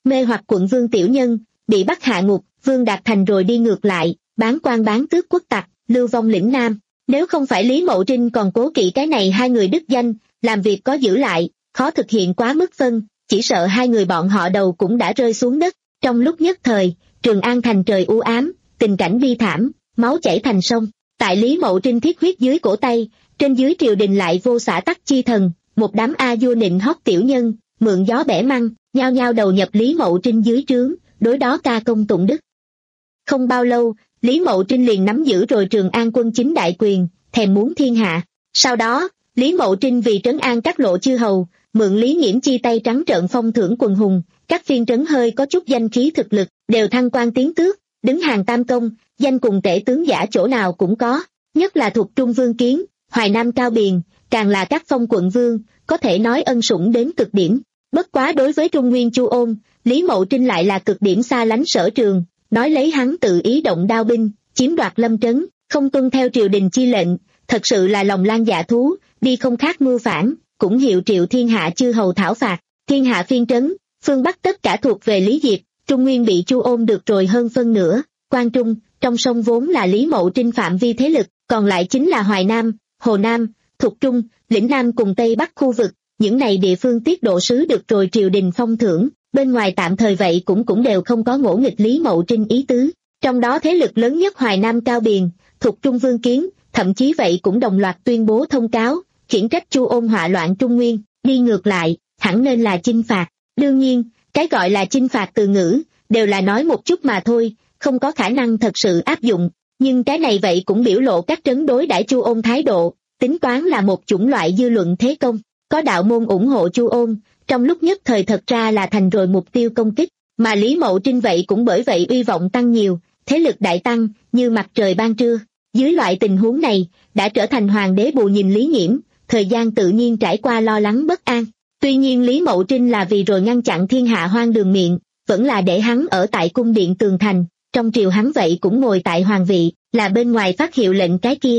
[SPEAKER 2] Mê hoặc quận vương tiểu nhân, bị bắt hạ ngục, Vương Đạt Thành rồi đi ngược lại, bán quan bán tước quốc tặc, lưu vong lĩnh nam. Nếu không phải Lý Mậu Trinh còn cố kỵ cái này hai người đức danh, làm việc có giữ lại, khó thực hiện quá mức phân, chỉ sợ hai người bọn họ đầu cũng đã rơi xuống đất. Trong lúc nhất thời, Trường An thành trời u ám, tình cảnh bi thảm, máu chảy thành sông. Tại Lý Mậu Trinh thiết huyết dưới cổ tay, trên dưới triều đình lại vô xã tắc chi thần, một đám a vua nịnh hót tiểu nhân, mượn gió bẻ măng, nhao nhao đầu nhập Lý Mậu Trinh dưới trướng, đối đó ca công tụng đức. Không bao lâu, Lý Mậu Trinh liền nắm giữ rồi Trường An quân chính đại quyền, thèm muốn thiên hạ. Sau đó, Lý Mậu Trinh vì trấn an các lộ chư hầu, mượn Lý Nghiễm chi tay trắng trợn phong thưởng quần hùng, các phiên trấn hơi có chút danh khí thực lực, đều thăng quan tiến tước, đứng hàng tam công, danh cùng tể tướng giả chỗ nào cũng có, nhất là thuộc Trung Vương Kiến, Hoài Nam Cao Biền, càng là các phong quận vương, có thể nói ân sủng đến cực điểm. Bất quá đối với Trung Nguyên Chu Ôn, Lý Mậu Trinh lại là cực điểm xa lánh Sở Trường, nói lấy hắn tự ý động đao binh, chiếm đoạt lâm trấn, không tuân theo triều đình chi lệnh, thật sự là lòng lan dạ thú, đi không khác mưu phản, cũng hiệu triệu thiên hạ chư hầu thảo phạt, thiên hạ phiên trấn, phương Bắc tất cả thuộc về Lý Diệp, Trung Nguyên bị Chu Ôn được rồi hơn phân nửa, Quan Trung, trong sông vốn là Lý Mậu Trinh phạm vi thế lực, còn lại chính là Hoài Nam, Hồ Nam, Thục Trung, Lĩnh Nam cùng Tây Bắc khu vực, những này địa phương tiết độ sứ được rồi triều đình phong thưởng, bên ngoài tạm thời vậy cũng cũng đều không có ngỗ nghịch Lý Mậu Trinh ý tứ, trong đó thế lực lớn nhất Hoài Nam Cao Biền, Thục Trung Vương Kiến, thậm chí vậy cũng đồng loạt tuyên bố thông cáo, khiển trách Chu Ôn họa loạn Trung Nguyên, đi ngược lại, hẳn nên là chinh phạt. Đương nhiên, cái gọi là chinh phạt từ ngữ, đều là nói một chút mà thôi, không có khả năng thật sự áp dụng, nhưng cái này vậy cũng biểu lộ các trấn đối đãi Chu Ôn thái độ, tính toán là một chủng loại dư luận thế công, có đạo môn ủng hộ Chu Ôn, trong lúc nhất thời thật ra là thành rồi mục tiêu công kích, mà Lý Mậu Trinh vậy cũng bởi vậy uy vọng tăng nhiều, thế lực đại tăng, như mặt trời ban trưa. Dưới loại tình huống này, đã trở thành hoàng đế bù nhìn Lý Nghiễm, thời gian tự nhiên trải qua lo lắng bất an. Tuy nhiên Lý Mậu Trinh là vì rồi ngăn chặn thiên hạ hoang đường miệng, vẫn là để hắn ở tại cung điện tường thành, trong triều hắn vậy cũng ngồi tại hoàng vị, là bên ngoài phát hiệu lệnh cái kia.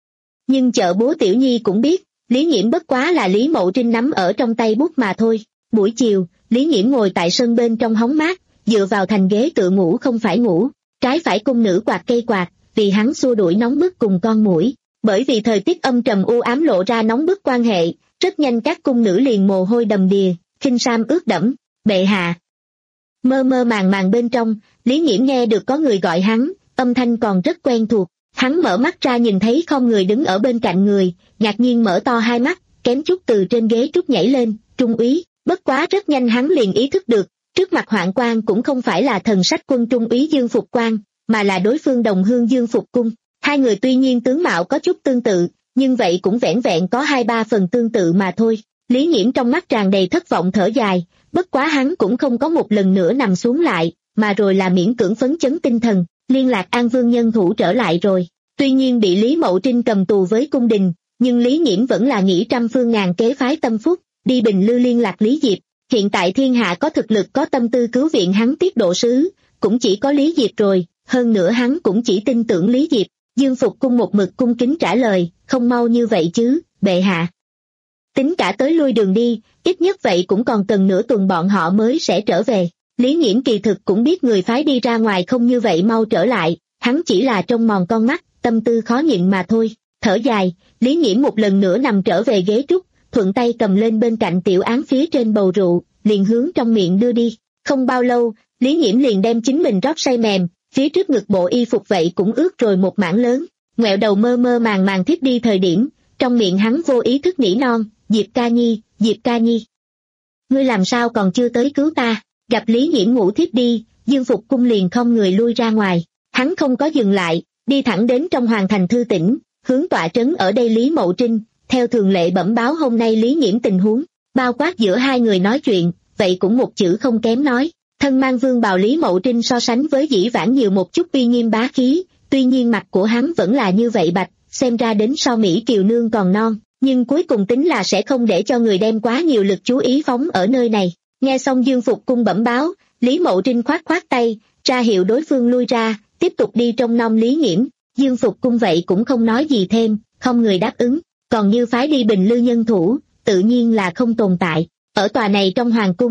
[SPEAKER 2] Nhưng chợ búa Tiểu Nhi cũng biết, Lý Nghiễm bất quá là Lý Mậu Trinh nắm ở trong tay bút mà thôi. Buổi chiều, Lý Nghiễm ngồi tại sân bên trong hóng mát, dựa vào thành ghế tựa ngủ không phải ngủ, trái phải cung nữ quạt cây quạt, vì hắn xua đuổi nóng bức cùng con muỗi. Bởi vì thời tiết âm trầm u ám lộ ra nóng bức quan hệ, rất nhanh các cung nữ liền mồ hôi đầm đìa, khinh sam ướt đẫm. Bệ hạ. Mơ mơ màng màng bên trong, Lý Nghiễm nghe được có người gọi hắn, âm thanh còn rất quen thuộc. Hắn mở mắt ra nhìn thấy không người đứng ở bên cạnh người, ngạc nhiên mở to hai mắt, kém chút từ trên ghế trút nhảy lên, Trung úy. Bất quá rất nhanh hắn liền ý thức được, trước mặt hoạn quan cũng không phải là thần sách quân Trung úy Dương Phục Quan, mà là đối phương đồng hương Dương Phục Cung. Hai người tuy nhiên tướng mạo có chút tương tự, nhưng vậy cũng vẻn vẹn có hai ba phần tương tự mà thôi. Lý Nghiễm trong mắt tràn đầy thất vọng thở dài, bất quá hắn cũng không có một lần nữa nằm xuống lại, mà rồi là miễn cưỡng phấn chấn tinh thần, liên lạc An Vương nhân thủ trở lại rồi. Tuy nhiên bị Lý Mậu Trinh cầm tù với cung đình, nhưng Lý Nghiễm vẫn là nghĩ trăm phương ngàn kế phái tâm phúc, đi Bình Lư liên lạc Lý Diệp. Hiện tại thiên hạ có thực lực có tâm tư cứu viện hắn tiết độ sứ, cũng chỉ có Lý Diệp rồi, hơn nữa hắn cũng chỉ tin tưởng Lý Diệp. Dương Phục Cung một mực cung kính trả lời, không mau như vậy chứ, bệ hạ. Tính cả tới lui đường đi, ít nhất vậy cũng còn cần nửa tuần bọn họ mới sẽ trở về. Lý Nghiễm kỳ thực cũng biết người phái đi ra ngoài không như vậy mau trở lại, hắn chỉ là trông mòn con mắt, tâm tư khó nhịn mà thôi. Thở dài, Lý Nghiễm một lần nữa nằm trở về ghế trúc, thuận tay cầm lên bên cạnh tiểu án phía trên bầu rượu, liền hướng trong miệng đưa đi. Không bao lâu, Lý Nghiễm liền đem chính mình rót say mềm, phía trước ngực bộ y phục vậy cũng ướt rồi một mảng lớn, ngoẹo đầu mơ mơ màng màng thiếp đi thời điểm, trong miệng hắn vô ý thức nỉ non, Diệp ca nhi, Diệp ca nhi. Ngươi làm sao còn chưa tới cứu ta? Gặp Lý Nghiễm ngủ thiếp đi, Dương Phục Cung liền không người lui ra ngoài, hắn không có dừng lại, đi thẳng đến trong hoàng thành thư tỉnh, hướng tọa trấn ở đây Lý Mậu Trinh, theo thường lệ bẩm báo hôm nay Lý Nghiễm tình huống, bao quát giữa hai người nói chuyện, vậy cũng một chữ không kém nói. Thân mang vương bào Lý Mậu Trinh so sánh với dĩ vãng nhiều một chút uy nghiêm bá khí, tuy nhiên mặt của hắn vẫn là như vậy bạch, xem ra đến so Mỹ Kiều Nương còn non, nhưng cuối cùng tính là sẽ không để cho người đem quá nhiều lực chú ý phóng ở nơi này. Nghe xong Dương Phục Cung bẩm báo, Lý Mậu Trinh khoát khoát tay, ra hiệu đối phương lui ra, tiếp tục đi trông nom Lý Nghiễm. Dương Phục Cung vậy cũng không nói gì thêm, không người đáp ứng, còn như phái đi Bình Lư nhân thủ, tự nhiên là không tồn tại. Ở tòa này trong hoàng cung,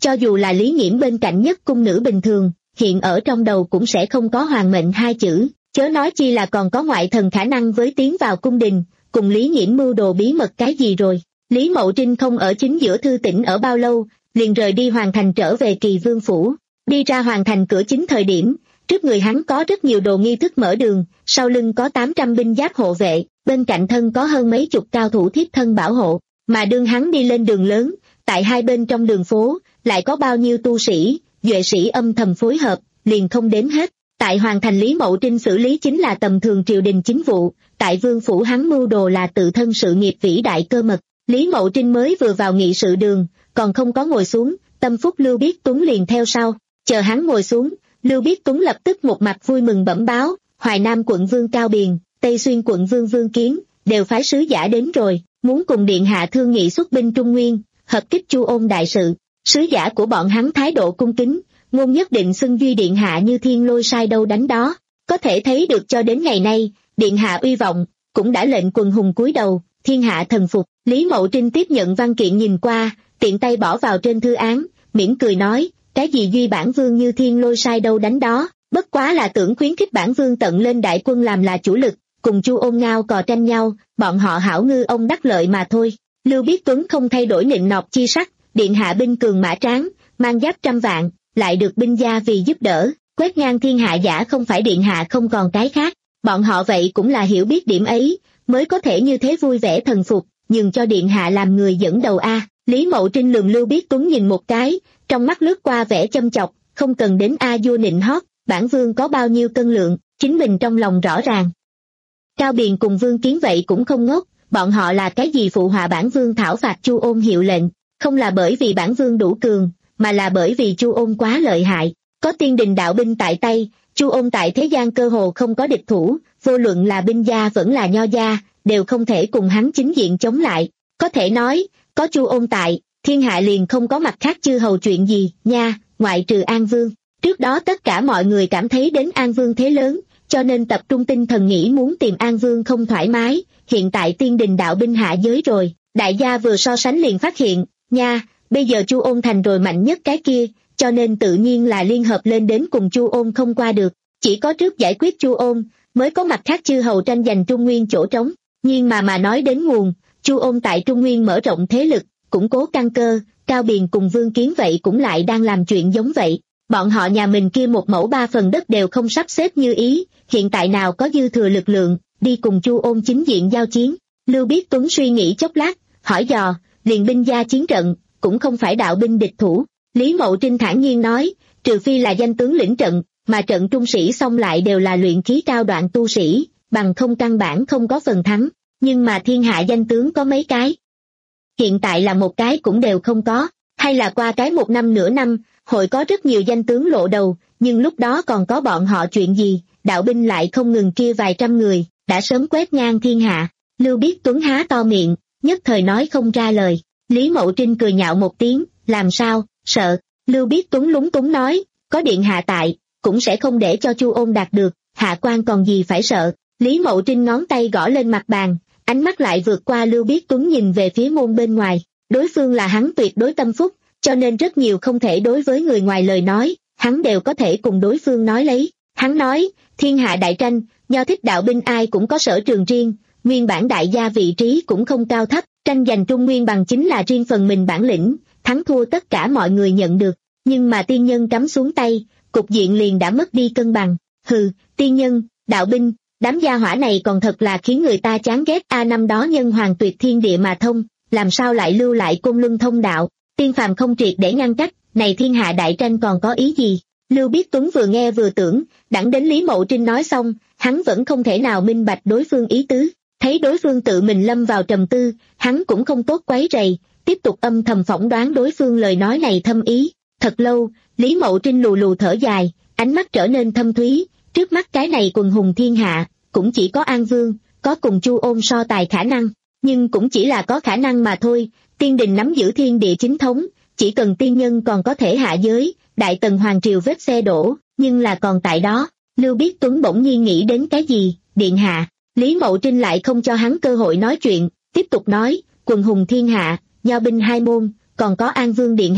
[SPEAKER 2] cho dù là Lý Nghiễm bên cạnh nhất cung nữ bình thường, hiện ở trong đầu cũng sẽ không có hoàng mệnh hai chữ, chớ nói chi là còn có ngoại thần khả năng với tiến vào cung đình, cùng Lý Nghiễm mưu đồ bí mật cái gì rồi. Lý Mậu Trinh không ở chính giữa thư tỉnh ở bao lâu, liền rời đi hoàng thành trở về Kỳ Vương phủ. Đi ra hoàng thành cửa chính thời điểm, trước người hắn có rất nhiều đồ nghi thức mở đường, sau lưng có tám trăm binh giáp hộ vệ, bên cạnh thân có hơn mấy chục cao thủ thiếp thân bảo hộ, mà đương hắn đi lên đường lớn, tại hai bên trong đường phố, lại có bao nhiêu tu sĩ, duệ sĩ âm thầm phối hợp, liền không đếm hết. Tại hoàng thành Lý Mậu Trinh xử lý chính là tầm thường triều đình chính vụ, tại vương phủ hắn mưu đồ là tự thân sự nghiệp vĩ đại cơ mật. Lý Mậu Trinh mới vừa vào nghị sự đường, còn không có ngồi xuống, tâm phúc Lưu Biết Tuấn liền theo sau, chờ hắn ngồi xuống, Lưu Biết Tuấn lập tức một mặt vui mừng bẩm báo, Hoài Nam quận vương Cao Biền, Tây Xuyên quận vương Vương Kiến, đều phái sứ giả đến rồi, muốn cùng điện hạ thương nghị xuất binh Trung Nguyên, hợp kích Chu Ôn đại sự. Sứ giả của bọn hắn thái độ cung kính, ngôn nhất định xưng duy điện hạ như thiên lôi sai đâu đánh đó, có thể thấy được cho đến ngày nay, điện hạ uy vọng, cũng đã lệnh quần hùng cúi đầu, thiên hạ thần phục. Lý Mậu Trinh tiếp nhận văn kiện nhìn qua, tiện tay bỏ vào trên thư án, mỉm cười nói, cái gì duy bản vương như thiên lôi sai đâu đánh đó, bất quá là tưởng khuyến khích bản vương tận lên đại quân làm là chủ lực, cùng Chu Ôn ngao cò tranh nhau, bọn họ hảo ngư ông đắc lợi mà thôi. Lưu Biết Tuấn không thay đổi nịnh nọt chi sắc, điện hạ binh cường mã tráng, mang giáp trăm vạn, lại được binh gia vì giúp đỡ, quét ngang thiên hạ giả không phải điện hạ không còn cái khác, bọn họ vậy cũng là hiểu biết điểm ấy, mới có thể như thế vui vẻ thần phục, nhường cho điện hạ làm người dẫn đầu a. Lý Mậu Trinh lườm Lưu Biết Tuấn nhìn một cái, trong mắt lướt qua vẻ châm chọc, không cần đến a vua nịnh hót, bản vương có bao nhiêu cân lượng, chính mình trong lòng rõ ràng. Cao Biền cùng Vương Kiến vậy cũng không ngốc, bọn họ là cái gì phụ họa bản vương thảo phạt Chu Ôn hiệu lệnh, không là bởi vì bản vương đủ cường, mà là bởi vì Chu Ôn quá lợi hại, có tiên đình đạo binh tại tay, Chu Ôn tại thế gian cơ hồ không có địch thủ, vô luận là binh gia vẫn là nho gia, đều không thể cùng hắn chính diện chống lại, có thể nói, có Chu Ôn tại, thiên hạ liền không có mặt khác chư hầu chuyện gì, nha, ngoại trừ An Vương. Trước đó tất cả mọi người cảm thấy đến An Vương thế lớn, cho nên tập trung tinh thần nghĩ muốn tìm An Vương không thoải mái, hiện tại tiên đình đạo binh hạ giới rồi, đại gia vừa so sánh liền phát hiện, nha, bây giờ Chu Ôn thành rồi mạnh nhất cái kia, cho nên tự nhiên là liên hợp lên đến cùng Chu Ôn không qua được, chỉ có trước giải quyết Chu Ôn, mới có mặt khác chư hầu tranh giành Trung Nguyên chỗ trống, nhưng mà mà nói đến nguồn, Chu Ôn tại Trung Nguyên mở rộng thế lực, củng cố căn cơ, Cao Biền cùng Vương Kiến vậy cũng lại đang làm chuyện giống vậy. Bọn họ nhà mình kia một mẫu ba phần đất đều không sắp xếp như ý, hiện tại nào có dư thừa lực lượng, đi cùng Chu Ôn chính diện giao chiến. Lưu Biết Tuấn suy nghĩ chốc lát, hỏi dò, liền binh gia chiến trận, cũng không phải đạo binh địch thủ. Lý Mậu Trinh thản nhiên nói, trừ phi là danh tướng lĩnh trận, mà trận trung sĩ xong lại đều là luyện khí cao đoạn tu sĩ, bằng không căn bản không có phần thắng, nhưng mà thiên hạ danh tướng có mấy cái. Hiện tại là một cái cũng đều không có, hay là qua cái một năm nửa năm, hội có rất nhiều danh tướng lộ đầu, nhưng lúc đó còn có bọn họ chuyện gì, đạo binh lại không ngừng kia vài trăm người, đã sớm quét ngang thiên hạ. Lưu Biết Tuấn há to miệng, nhất thời nói không ra lời. Lý Mậu Trinh cười nhạo một tiếng, làm sao, sợ. Lưu Biết Tuấn lúng túng nói, có điện hạ tại, cũng sẽ không để cho Chu Ôn đạt được, hạ quan còn gì phải sợ. Lý Mậu Trinh ngón tay gõ lên mặt bàn, ánh mắt lại vượt qua Lưu Biết Tuấn nhìn về phía môn bên ngoài, đối phương là hắn tuyệt đối tâm phúc, cho nên rất nhiều không thể đối với người ngoài lời nói, hắn đều có thể cùng đối phương nói lấy. Hắn nói, thiên hạ đại tranh, nho thích đạo binh ai cũng có sở trường riêng, nguyên bản đại gia vị trí cũng không cao thấp, tranh giành Trung Nguyên bằng chính là riêng phần mình bản lĩnh, thắng thua tất cả mọi người nhận được, nhưng mà tiên nhân cắm xuống tay, cục diện liền đã mất đi cân bằng. Hừ, tiên nhân, đạo binh, đám gia hỏa này còn thật là khiến người ta chán ghét. A năm đó nhân hoàng tuyệt thiên địa mà thông, làm sao lại lưu lại côn luân thông đạo, tiên phàm không triệt để ngăn cách, này thiên hạ đại tranh còn có ý gì? Lưu Biết Tuấn vừa nghe vừa tưởng, đẳng đến Lý Mậu Trinh nói xong, hắn vẫn không thể nào minh bạch đối phương ý tứ, thấy đối phương tự mình lâm vào trầm tư, hắn cũng không tốt quấy rầy, tiếp tục âm thầm phỏng đoán đối phương lời nói này thâm ý. Thật lâu, Lý Mậu Trinh lù lù thở dài, ánh mắt trở nên thâm thúy, trước mắt cái này quần hùng thiên hạ, cũng chỉ có An Vương, có cùng Chu Ôn so tài khả năng, nhưng cũng chỉ là có khả năng mà thôi. Tiên đình nắm giữ thiên địa chính thống, chỉ cần tiên nhân còn có thể hạ giới, đại tần hoàng triều vết xe đổ, nhưng là còn tại đó. Lưu Biết Tuấn bỗng nhiên nghĩ đến cái gì, điện hạ. Lý Mậu Trinh lại không cho hắn cơ hội nói chuyện, tiếp tục nói, quần hùng thiên hạ, nho binh hai môn, còn có An Vương điện hạ,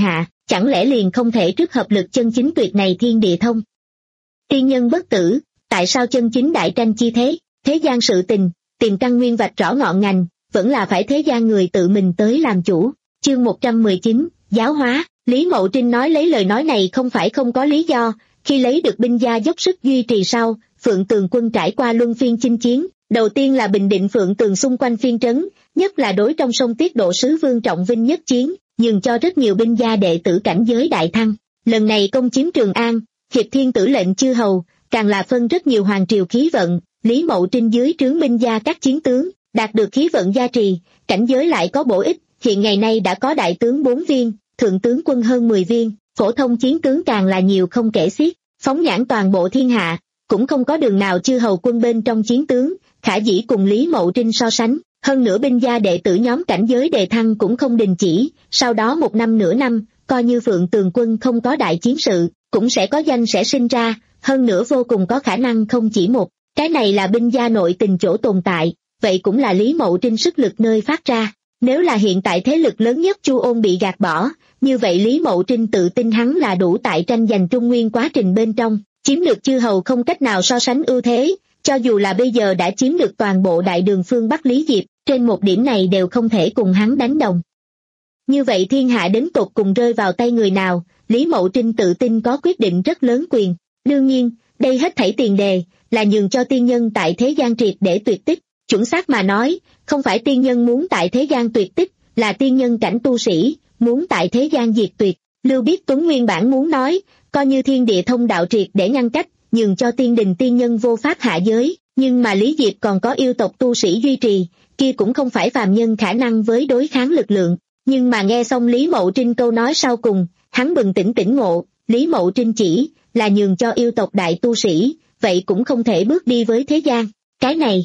[SPEAKER 2] chẳng lẽ liền không thể trước hợp lực chân chính tuyệt này thiên địa thông? Tiên nhân bất tử, tại sao chân chính đại tranh chi thế? Thế gian sự tình, tìm căn nguyên vạch rõ ngọn ngành, vẫn là phải thế gian người tự mình tới làm chủ. Chương một trăm mười chín, giáo hóa. Lý Mậu Trinh nói lấy lời nói này không phải không có lý do, khi lấy được binh gia dốc sức duy trì sau, Phượng Tường quân trải qua luân phiên chinh chiến, đầu tiên là bình định Phượng Tường xung quanh phiên trấn, nhất là đối trong sông Tiết Độ sứ Vương Trọng Vinh nhất chiến, nhường cho rất nhiều binh gia đệ tử cảnh giới đại thăng. Lần này công chiếm Trường An, hiệp thiên tử lệnh chư hầu, càng là phân rất nhiều hoàng triều khí vận, Lý Mậu Trinh dưới trướng binh gia các chiến tướng, đạt được khí vận gia trì, cảnh giới lại có bổ ích, hiện ngày nay đã có đại tướng bốn viên, thượng tướng quân hơn mười viên, phổ thông chiến tướng càng là nhiều không kể xiết, phóng nhãn toàn bộ thiên hạ, cũng không có đường nào chư hầu quân bên trong chiến tướng, khả dĩ cùng Lý Mậu Trinh so sánh. Hơn nữa binh gia đệ tử nhóm cảnh giới đề thăng cũng không đình chỉ, sau đó một năm nửa năm, coi như Phượng Tường quân không có đại chiến sự, cũng sẽ có danh sẽ sinh ra, hơn nữa vô cùng có khả năng không chỉ một. Cái này là binh gia nội tình chỗ tồn tại, vậy cũng là Lý Mậu Trinh sức lực nơi phát ra. Nếu là hiện tại thế lực lớn nhất Chu Ôn bị gạt bỏ, như vậy Lý Mậu Trinh tự tin hắn là đủ tại tranh giành Trung Nguyên quá trình bên trong, chiếm được chư hầu không cách nào so sánh ưu thế, cho dù là bây giờ đã chiếm được toàn bộ đại đường phương Bắc Lý Diệp, trên một điểm này đều không thể cùng hắn đánh đồng. Như vậy thiên hạ đến tột cùng rơi vào tay người nào, Lý Mậu Trinh tự tin có quyết định rất lớn quyền. Đương nhiên, đây hết thảy tiền đề, là nhường cho tiên nhân tại thế gian triệt để tuyệt tích. Chuẩn xác mà nói, không phải tiên nhân muốn tại thế gian tuyệt tích, là tiên nhân cảnh tu sĩ, muốn tại thế gian diệt tuyệt. Lưu Biết Tuấn nguyên bản muốn nói, coi như thiên địa thông đạo triệt để ngăn cách, nhường cho tiên đình tiên nhân vô pháp hạ giới, nhưng mà Lý Diệp còn có yêu tộc tu sĩ duy trì, kia cũng không phải phàm nhân khả năng với đối kháng lực lượng. Nhưng mà nghe xong Lý Mậu Trinh câu nói sau cùng, hắn bừng tỉnh tỉnh ngộ, Lý Mậu Trinh chỉ là nhường cho yêu tộc đại tu sĩ, vậy cũng không thể bước đi với thế gian. Cái này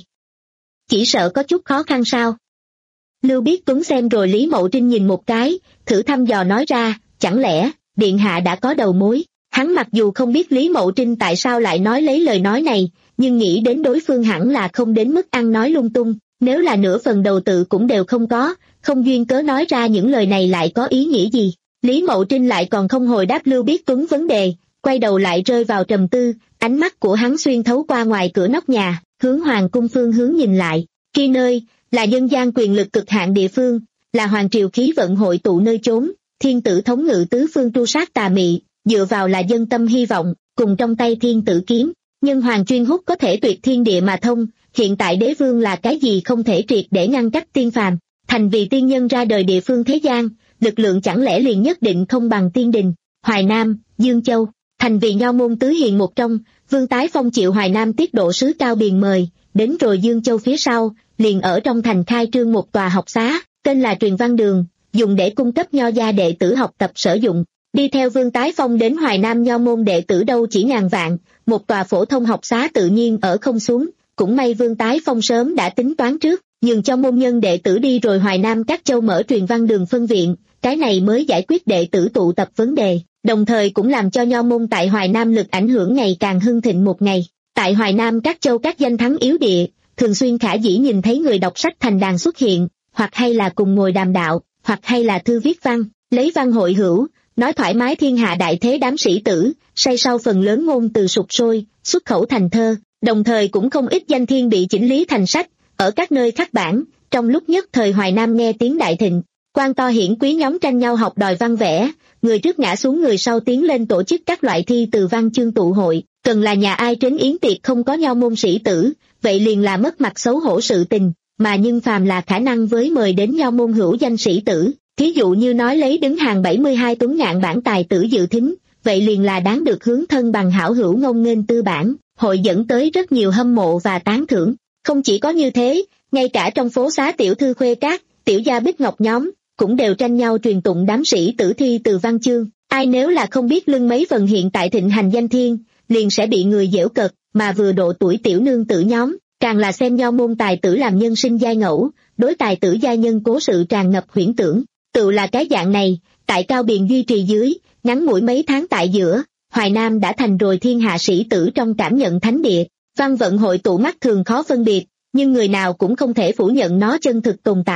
[SPEAKER 2] chỉ sợ có chút khó khăn sao? Lưu Biết Tuấn xem rồi Lý Mậu Trinh nhìn một cái, thử thăm dò nói ra, chẳng lẽ điện hạ đã có đầu mối? Hắn mặc dù không biết Lý Mậu Trinh tại sao lại nói lấy lời nói này, nhưng nghĩ đến đối phương hẳn là không đến mức ăn nói lung tung, nếu là nửa phần đầu tự cũng đều không có, không duyên cớ nói ra những lời này lại có ý nghĩa gì. Lý Mậu Trinh lại còn không hồi đáp Lưu Biết Tuấn vấn đề, quay đầu lại rơi vào trầm tư, ánh mắt của hắn xuyên thấu qua ngoài cửa nóc nhà, hướng hoàng cung phương hướng nhìn lại, kia nơi là nhân gian quyền lực cực hạn địa phương, là hoàng triều khí vận hội tụ nơi chốn, thiên tử thống ngự tứ phương tru sát tà mị, dựa vào là dân tâm hy vọng, cùng trong tay thiên tử kiếm, nhân hoàng chuyên hút có thể tuyệt thiên địa mà thông, hiện tại đế vương là cái gì không thể triệt để ngăn cách tiên phàm, thành vì tiên nhân ra đời địa phương thế gian, lực lượng chẳng lẽ liền nhất định không bằng tiên đình. Hoài Nam, Dương Châu, thành vì nho môn tứ hiền một trong, Vương Tái Phong chịu Hoài Nam Tiết Độ sứ Cao Biền mời, đến rồi Dương Châu phía sau, liền ở trong thành khai trương một tòa học xá, tên là Truyền Văn Đường, dùng để cung cấp nho gia đệ tử học tập sử dụng. Đi theo Vương Tái Phong đến Hoài Nam nho môn đệ tử đâu chỉ ngàn vạn, một tòa phổ thông học xá tự nhiên ở không xuống, cũng may Vương Tái Phong sớm đã tính toán trước, nhường cho môn nhân đệ tử đi rồi Hoài Nam các châu mở Truyền Văn Đường phân viện, cái này mới giải quyết đệ tử tụ tập vấn đề, đồng thời cũng làm cho nho môn tại Hoài Nam lực ảnh hưởng ngày càng hưng thịnh một ngày. Tại Hoài Nam các châu các danh thắng yếu địa, thường xuyên khả dĩ nhìn thấy người đọc sách thành đàn xuất hiện, hoặc hay là cùng ngồi đàm đạo, hoặc hay là thư viết văn, lấy văn hội hữu, nói thoải mái thiên hạ đại thế đám sĩ tử, say sau phần lớn ngôn từ sục sôi, xuất khẩu thành thơ, đồng thời cũng không ít danh thiên bị chỉnh lý thành sách, ở các nơi khắc bản, trong lúc nhất thời Hoài Nam nghe tiếng đại thịnh, quan to hiển quý nhóm tranh nhau học đòi văn vẽ, người trước ngã xuống người sau tiến lên tổ chức các loại thi từ văn chương tụ hội, cần là nhà ai trấn yến tiệc không có nho môn sĩ tử, vậy liền là mất mặt xấu hổ sự tình, mà nhưng phàm là khả năng với mời đến nho môn hữu danh sĩ tử, thí dụ như nói lấy đứng hàng bảy mươi hai tuấn ngạn bản tài tử dự thính, vậy liền là đáng được hướng thân bằng hảo hữu ngông nghênh tư bản, hội dẫn tới rất nhiều hâm mộ và tán thưởng. Không chỉ có như thế, ngay cả trong phố xá tiểu thư khuê các, tiểu gia bích ngọc nhóm, cũng đều tranh nhau truyền tụng đám sĩ tử thi từ văn chương, ai nếu là không biết lưng mấy phần hiện tại thịnh hành danh thiên, liền sẽ bị người giễu cợt, mà vừa độ tuổi tiểu nương tử nhóm, càng là xem nho môn tài tử làm nhân sinh giai ngẫu, đối tài tử giai nhân cố sự tràn ngập huyễn tưởng, tự là cái dạng này, tại Cao Biền duy trì dưới, ngắn ngủi mấy tháng tại giữa, Hoài Nam đã thành rồi thiên hạ sĩ tử trong cảm nhận thánh địa, văn vận hội tụ mắt thường khó phân biệt, nhưng người nào cũng không thể phủ nhận nó chân thực tồn tại.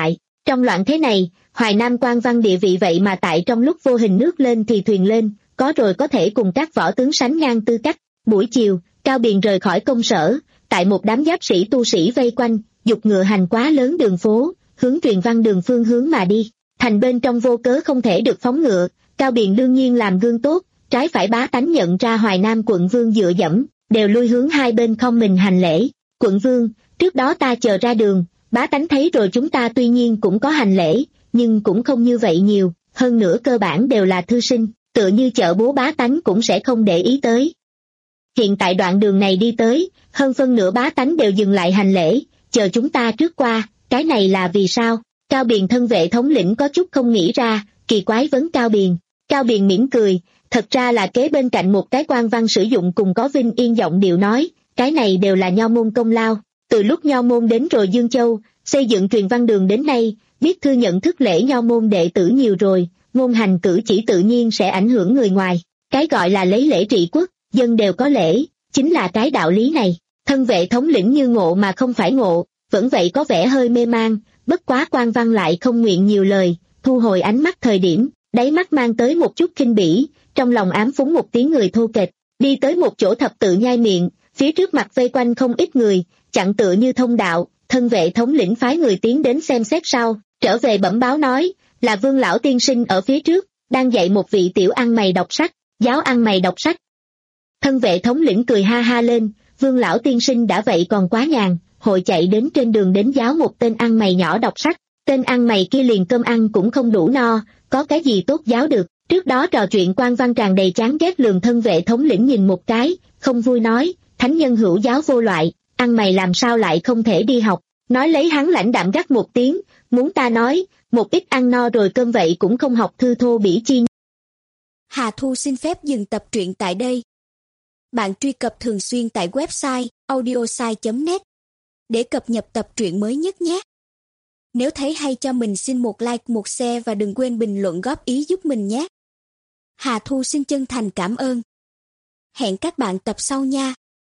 [SPEAKER 2] Trong loạn thế này, Hoài Nam quan văn địa vị vậy mà tại trong lúc vô hình nước lên thì thuyền lên, có rồi có thể cùng các võ tướng sánh ngang tư cách. Buổi chiều, Cao Biền rời khỏi công sở, tại một đám giáp sĩ tu sĩ vây quanh, dục ngựa hành quá lớn đường phố, hướng Truyền Văn đường phương hướng mà đi. Thành bên trong vô cớ không thể được phóng ngựa, Cao Biền đương nhiên làm gương tốt, trái phải bá tánh nhận ra Hoài Nam quận vương dựa dẫm, đều lui hướng hai bên không mình hành lễ. Quận vương, trước đó ta chờ ra đường, bá tánh thấy rồi chúng ta tuy nhiên cũng có hành lễ, nhưng cũng không như vậy nhiều, hơn nữa cơ bản đều là thư sinh, tựa như chợ búa bá tánh cũng sẽ không để ý tới. Hiện tại đoạn đường này đi tới, hơn phân nửa bá tánh đều dừng lại hành lễ, chờ chúng ta trước qua, cái này là vì sao? Cao Biền thân vệ thống lĩnh có chút không nghĩ ra, kỳ quái vấn Cao Biền. Cao Biền mỉm cười, thật ra là kế bên cạnh một cái quan văn sử dụng cùng có vinh yên giọng điệu nói, cái này đều là Nho môn công lao, từ lúc Nho môn đến rồi Dương Châu, xây dựng Truyền Văn đường đến nay, biết thư nhận thức lễ Nho môn đệ tử nhiều rồi, ngôn hành cử chỉ tự nhiên sẽ ảnh hưởng người ngoài, cái gọi là lấy lễ trị quốc, dân đều có lễ, chính là cái đạo lý này. Thân vệ thống lĩnh như ngộ mà không phải ngộ, vẫn vậy có vẻ hơi mê man, bất quá quan văn lại không nguyện nhiều lời, thu hồi ánh mắt thời điểm, đáy mắt mang tới một chút khinh bỉ, trong lòng ám phúng một tiếng người thô kệch, đi tới một chỗ thập tự nhai miệng, phía trước mặt vây quanh không ít người, chặn tựa như thông đạo, thân vệ thống lĩnh phái người tiến đến xem xét sau, trở về bẩm báo nói, là Vương lão tiên sinh ở phía trước, đang dạy một vị tiểu ăn mày đọc sách, giáo ăn mày đọc sách. Thân vệ thống lĩnh cười ha ha lên, Vương lão tiên sinh đã vậy còn quá nhàn, hội chạy đến trên đường đến giáo một tên ăn mày nhỏ đọc sách, tên ăn mày kia liền cơm ăn cũng không đủ no, có cái gì tốt giáo được. Trước đó trò chuyện quan văn tràn đầy chán ghét lường thân vệ thống lĩnh nhìn một cái, không vui nói, thánh nhân hữu giáo vô loại, ăn mày làm sao lại không thể đi học, nói lấy hắn lãnh đạm gắt một tiếng, muốn ta nói, một ít ăn no rồi cơm vậy cũng không học thư thô bỉ chi.
[SPEAKER 3] Hà Thu xin phép dừng tập truyện tại đây. Bạn truy cập thường xuyên tại website audiosai chấm net để cập nhật tập truyện mới nhất nhé. Nếu thấy hay cho mình xin một like, một share và đừng quên bình luận góp ý giúp mình nhé. Hà Thu xin chân thành cảm ơn. Hẹn các bạn tập sau nha.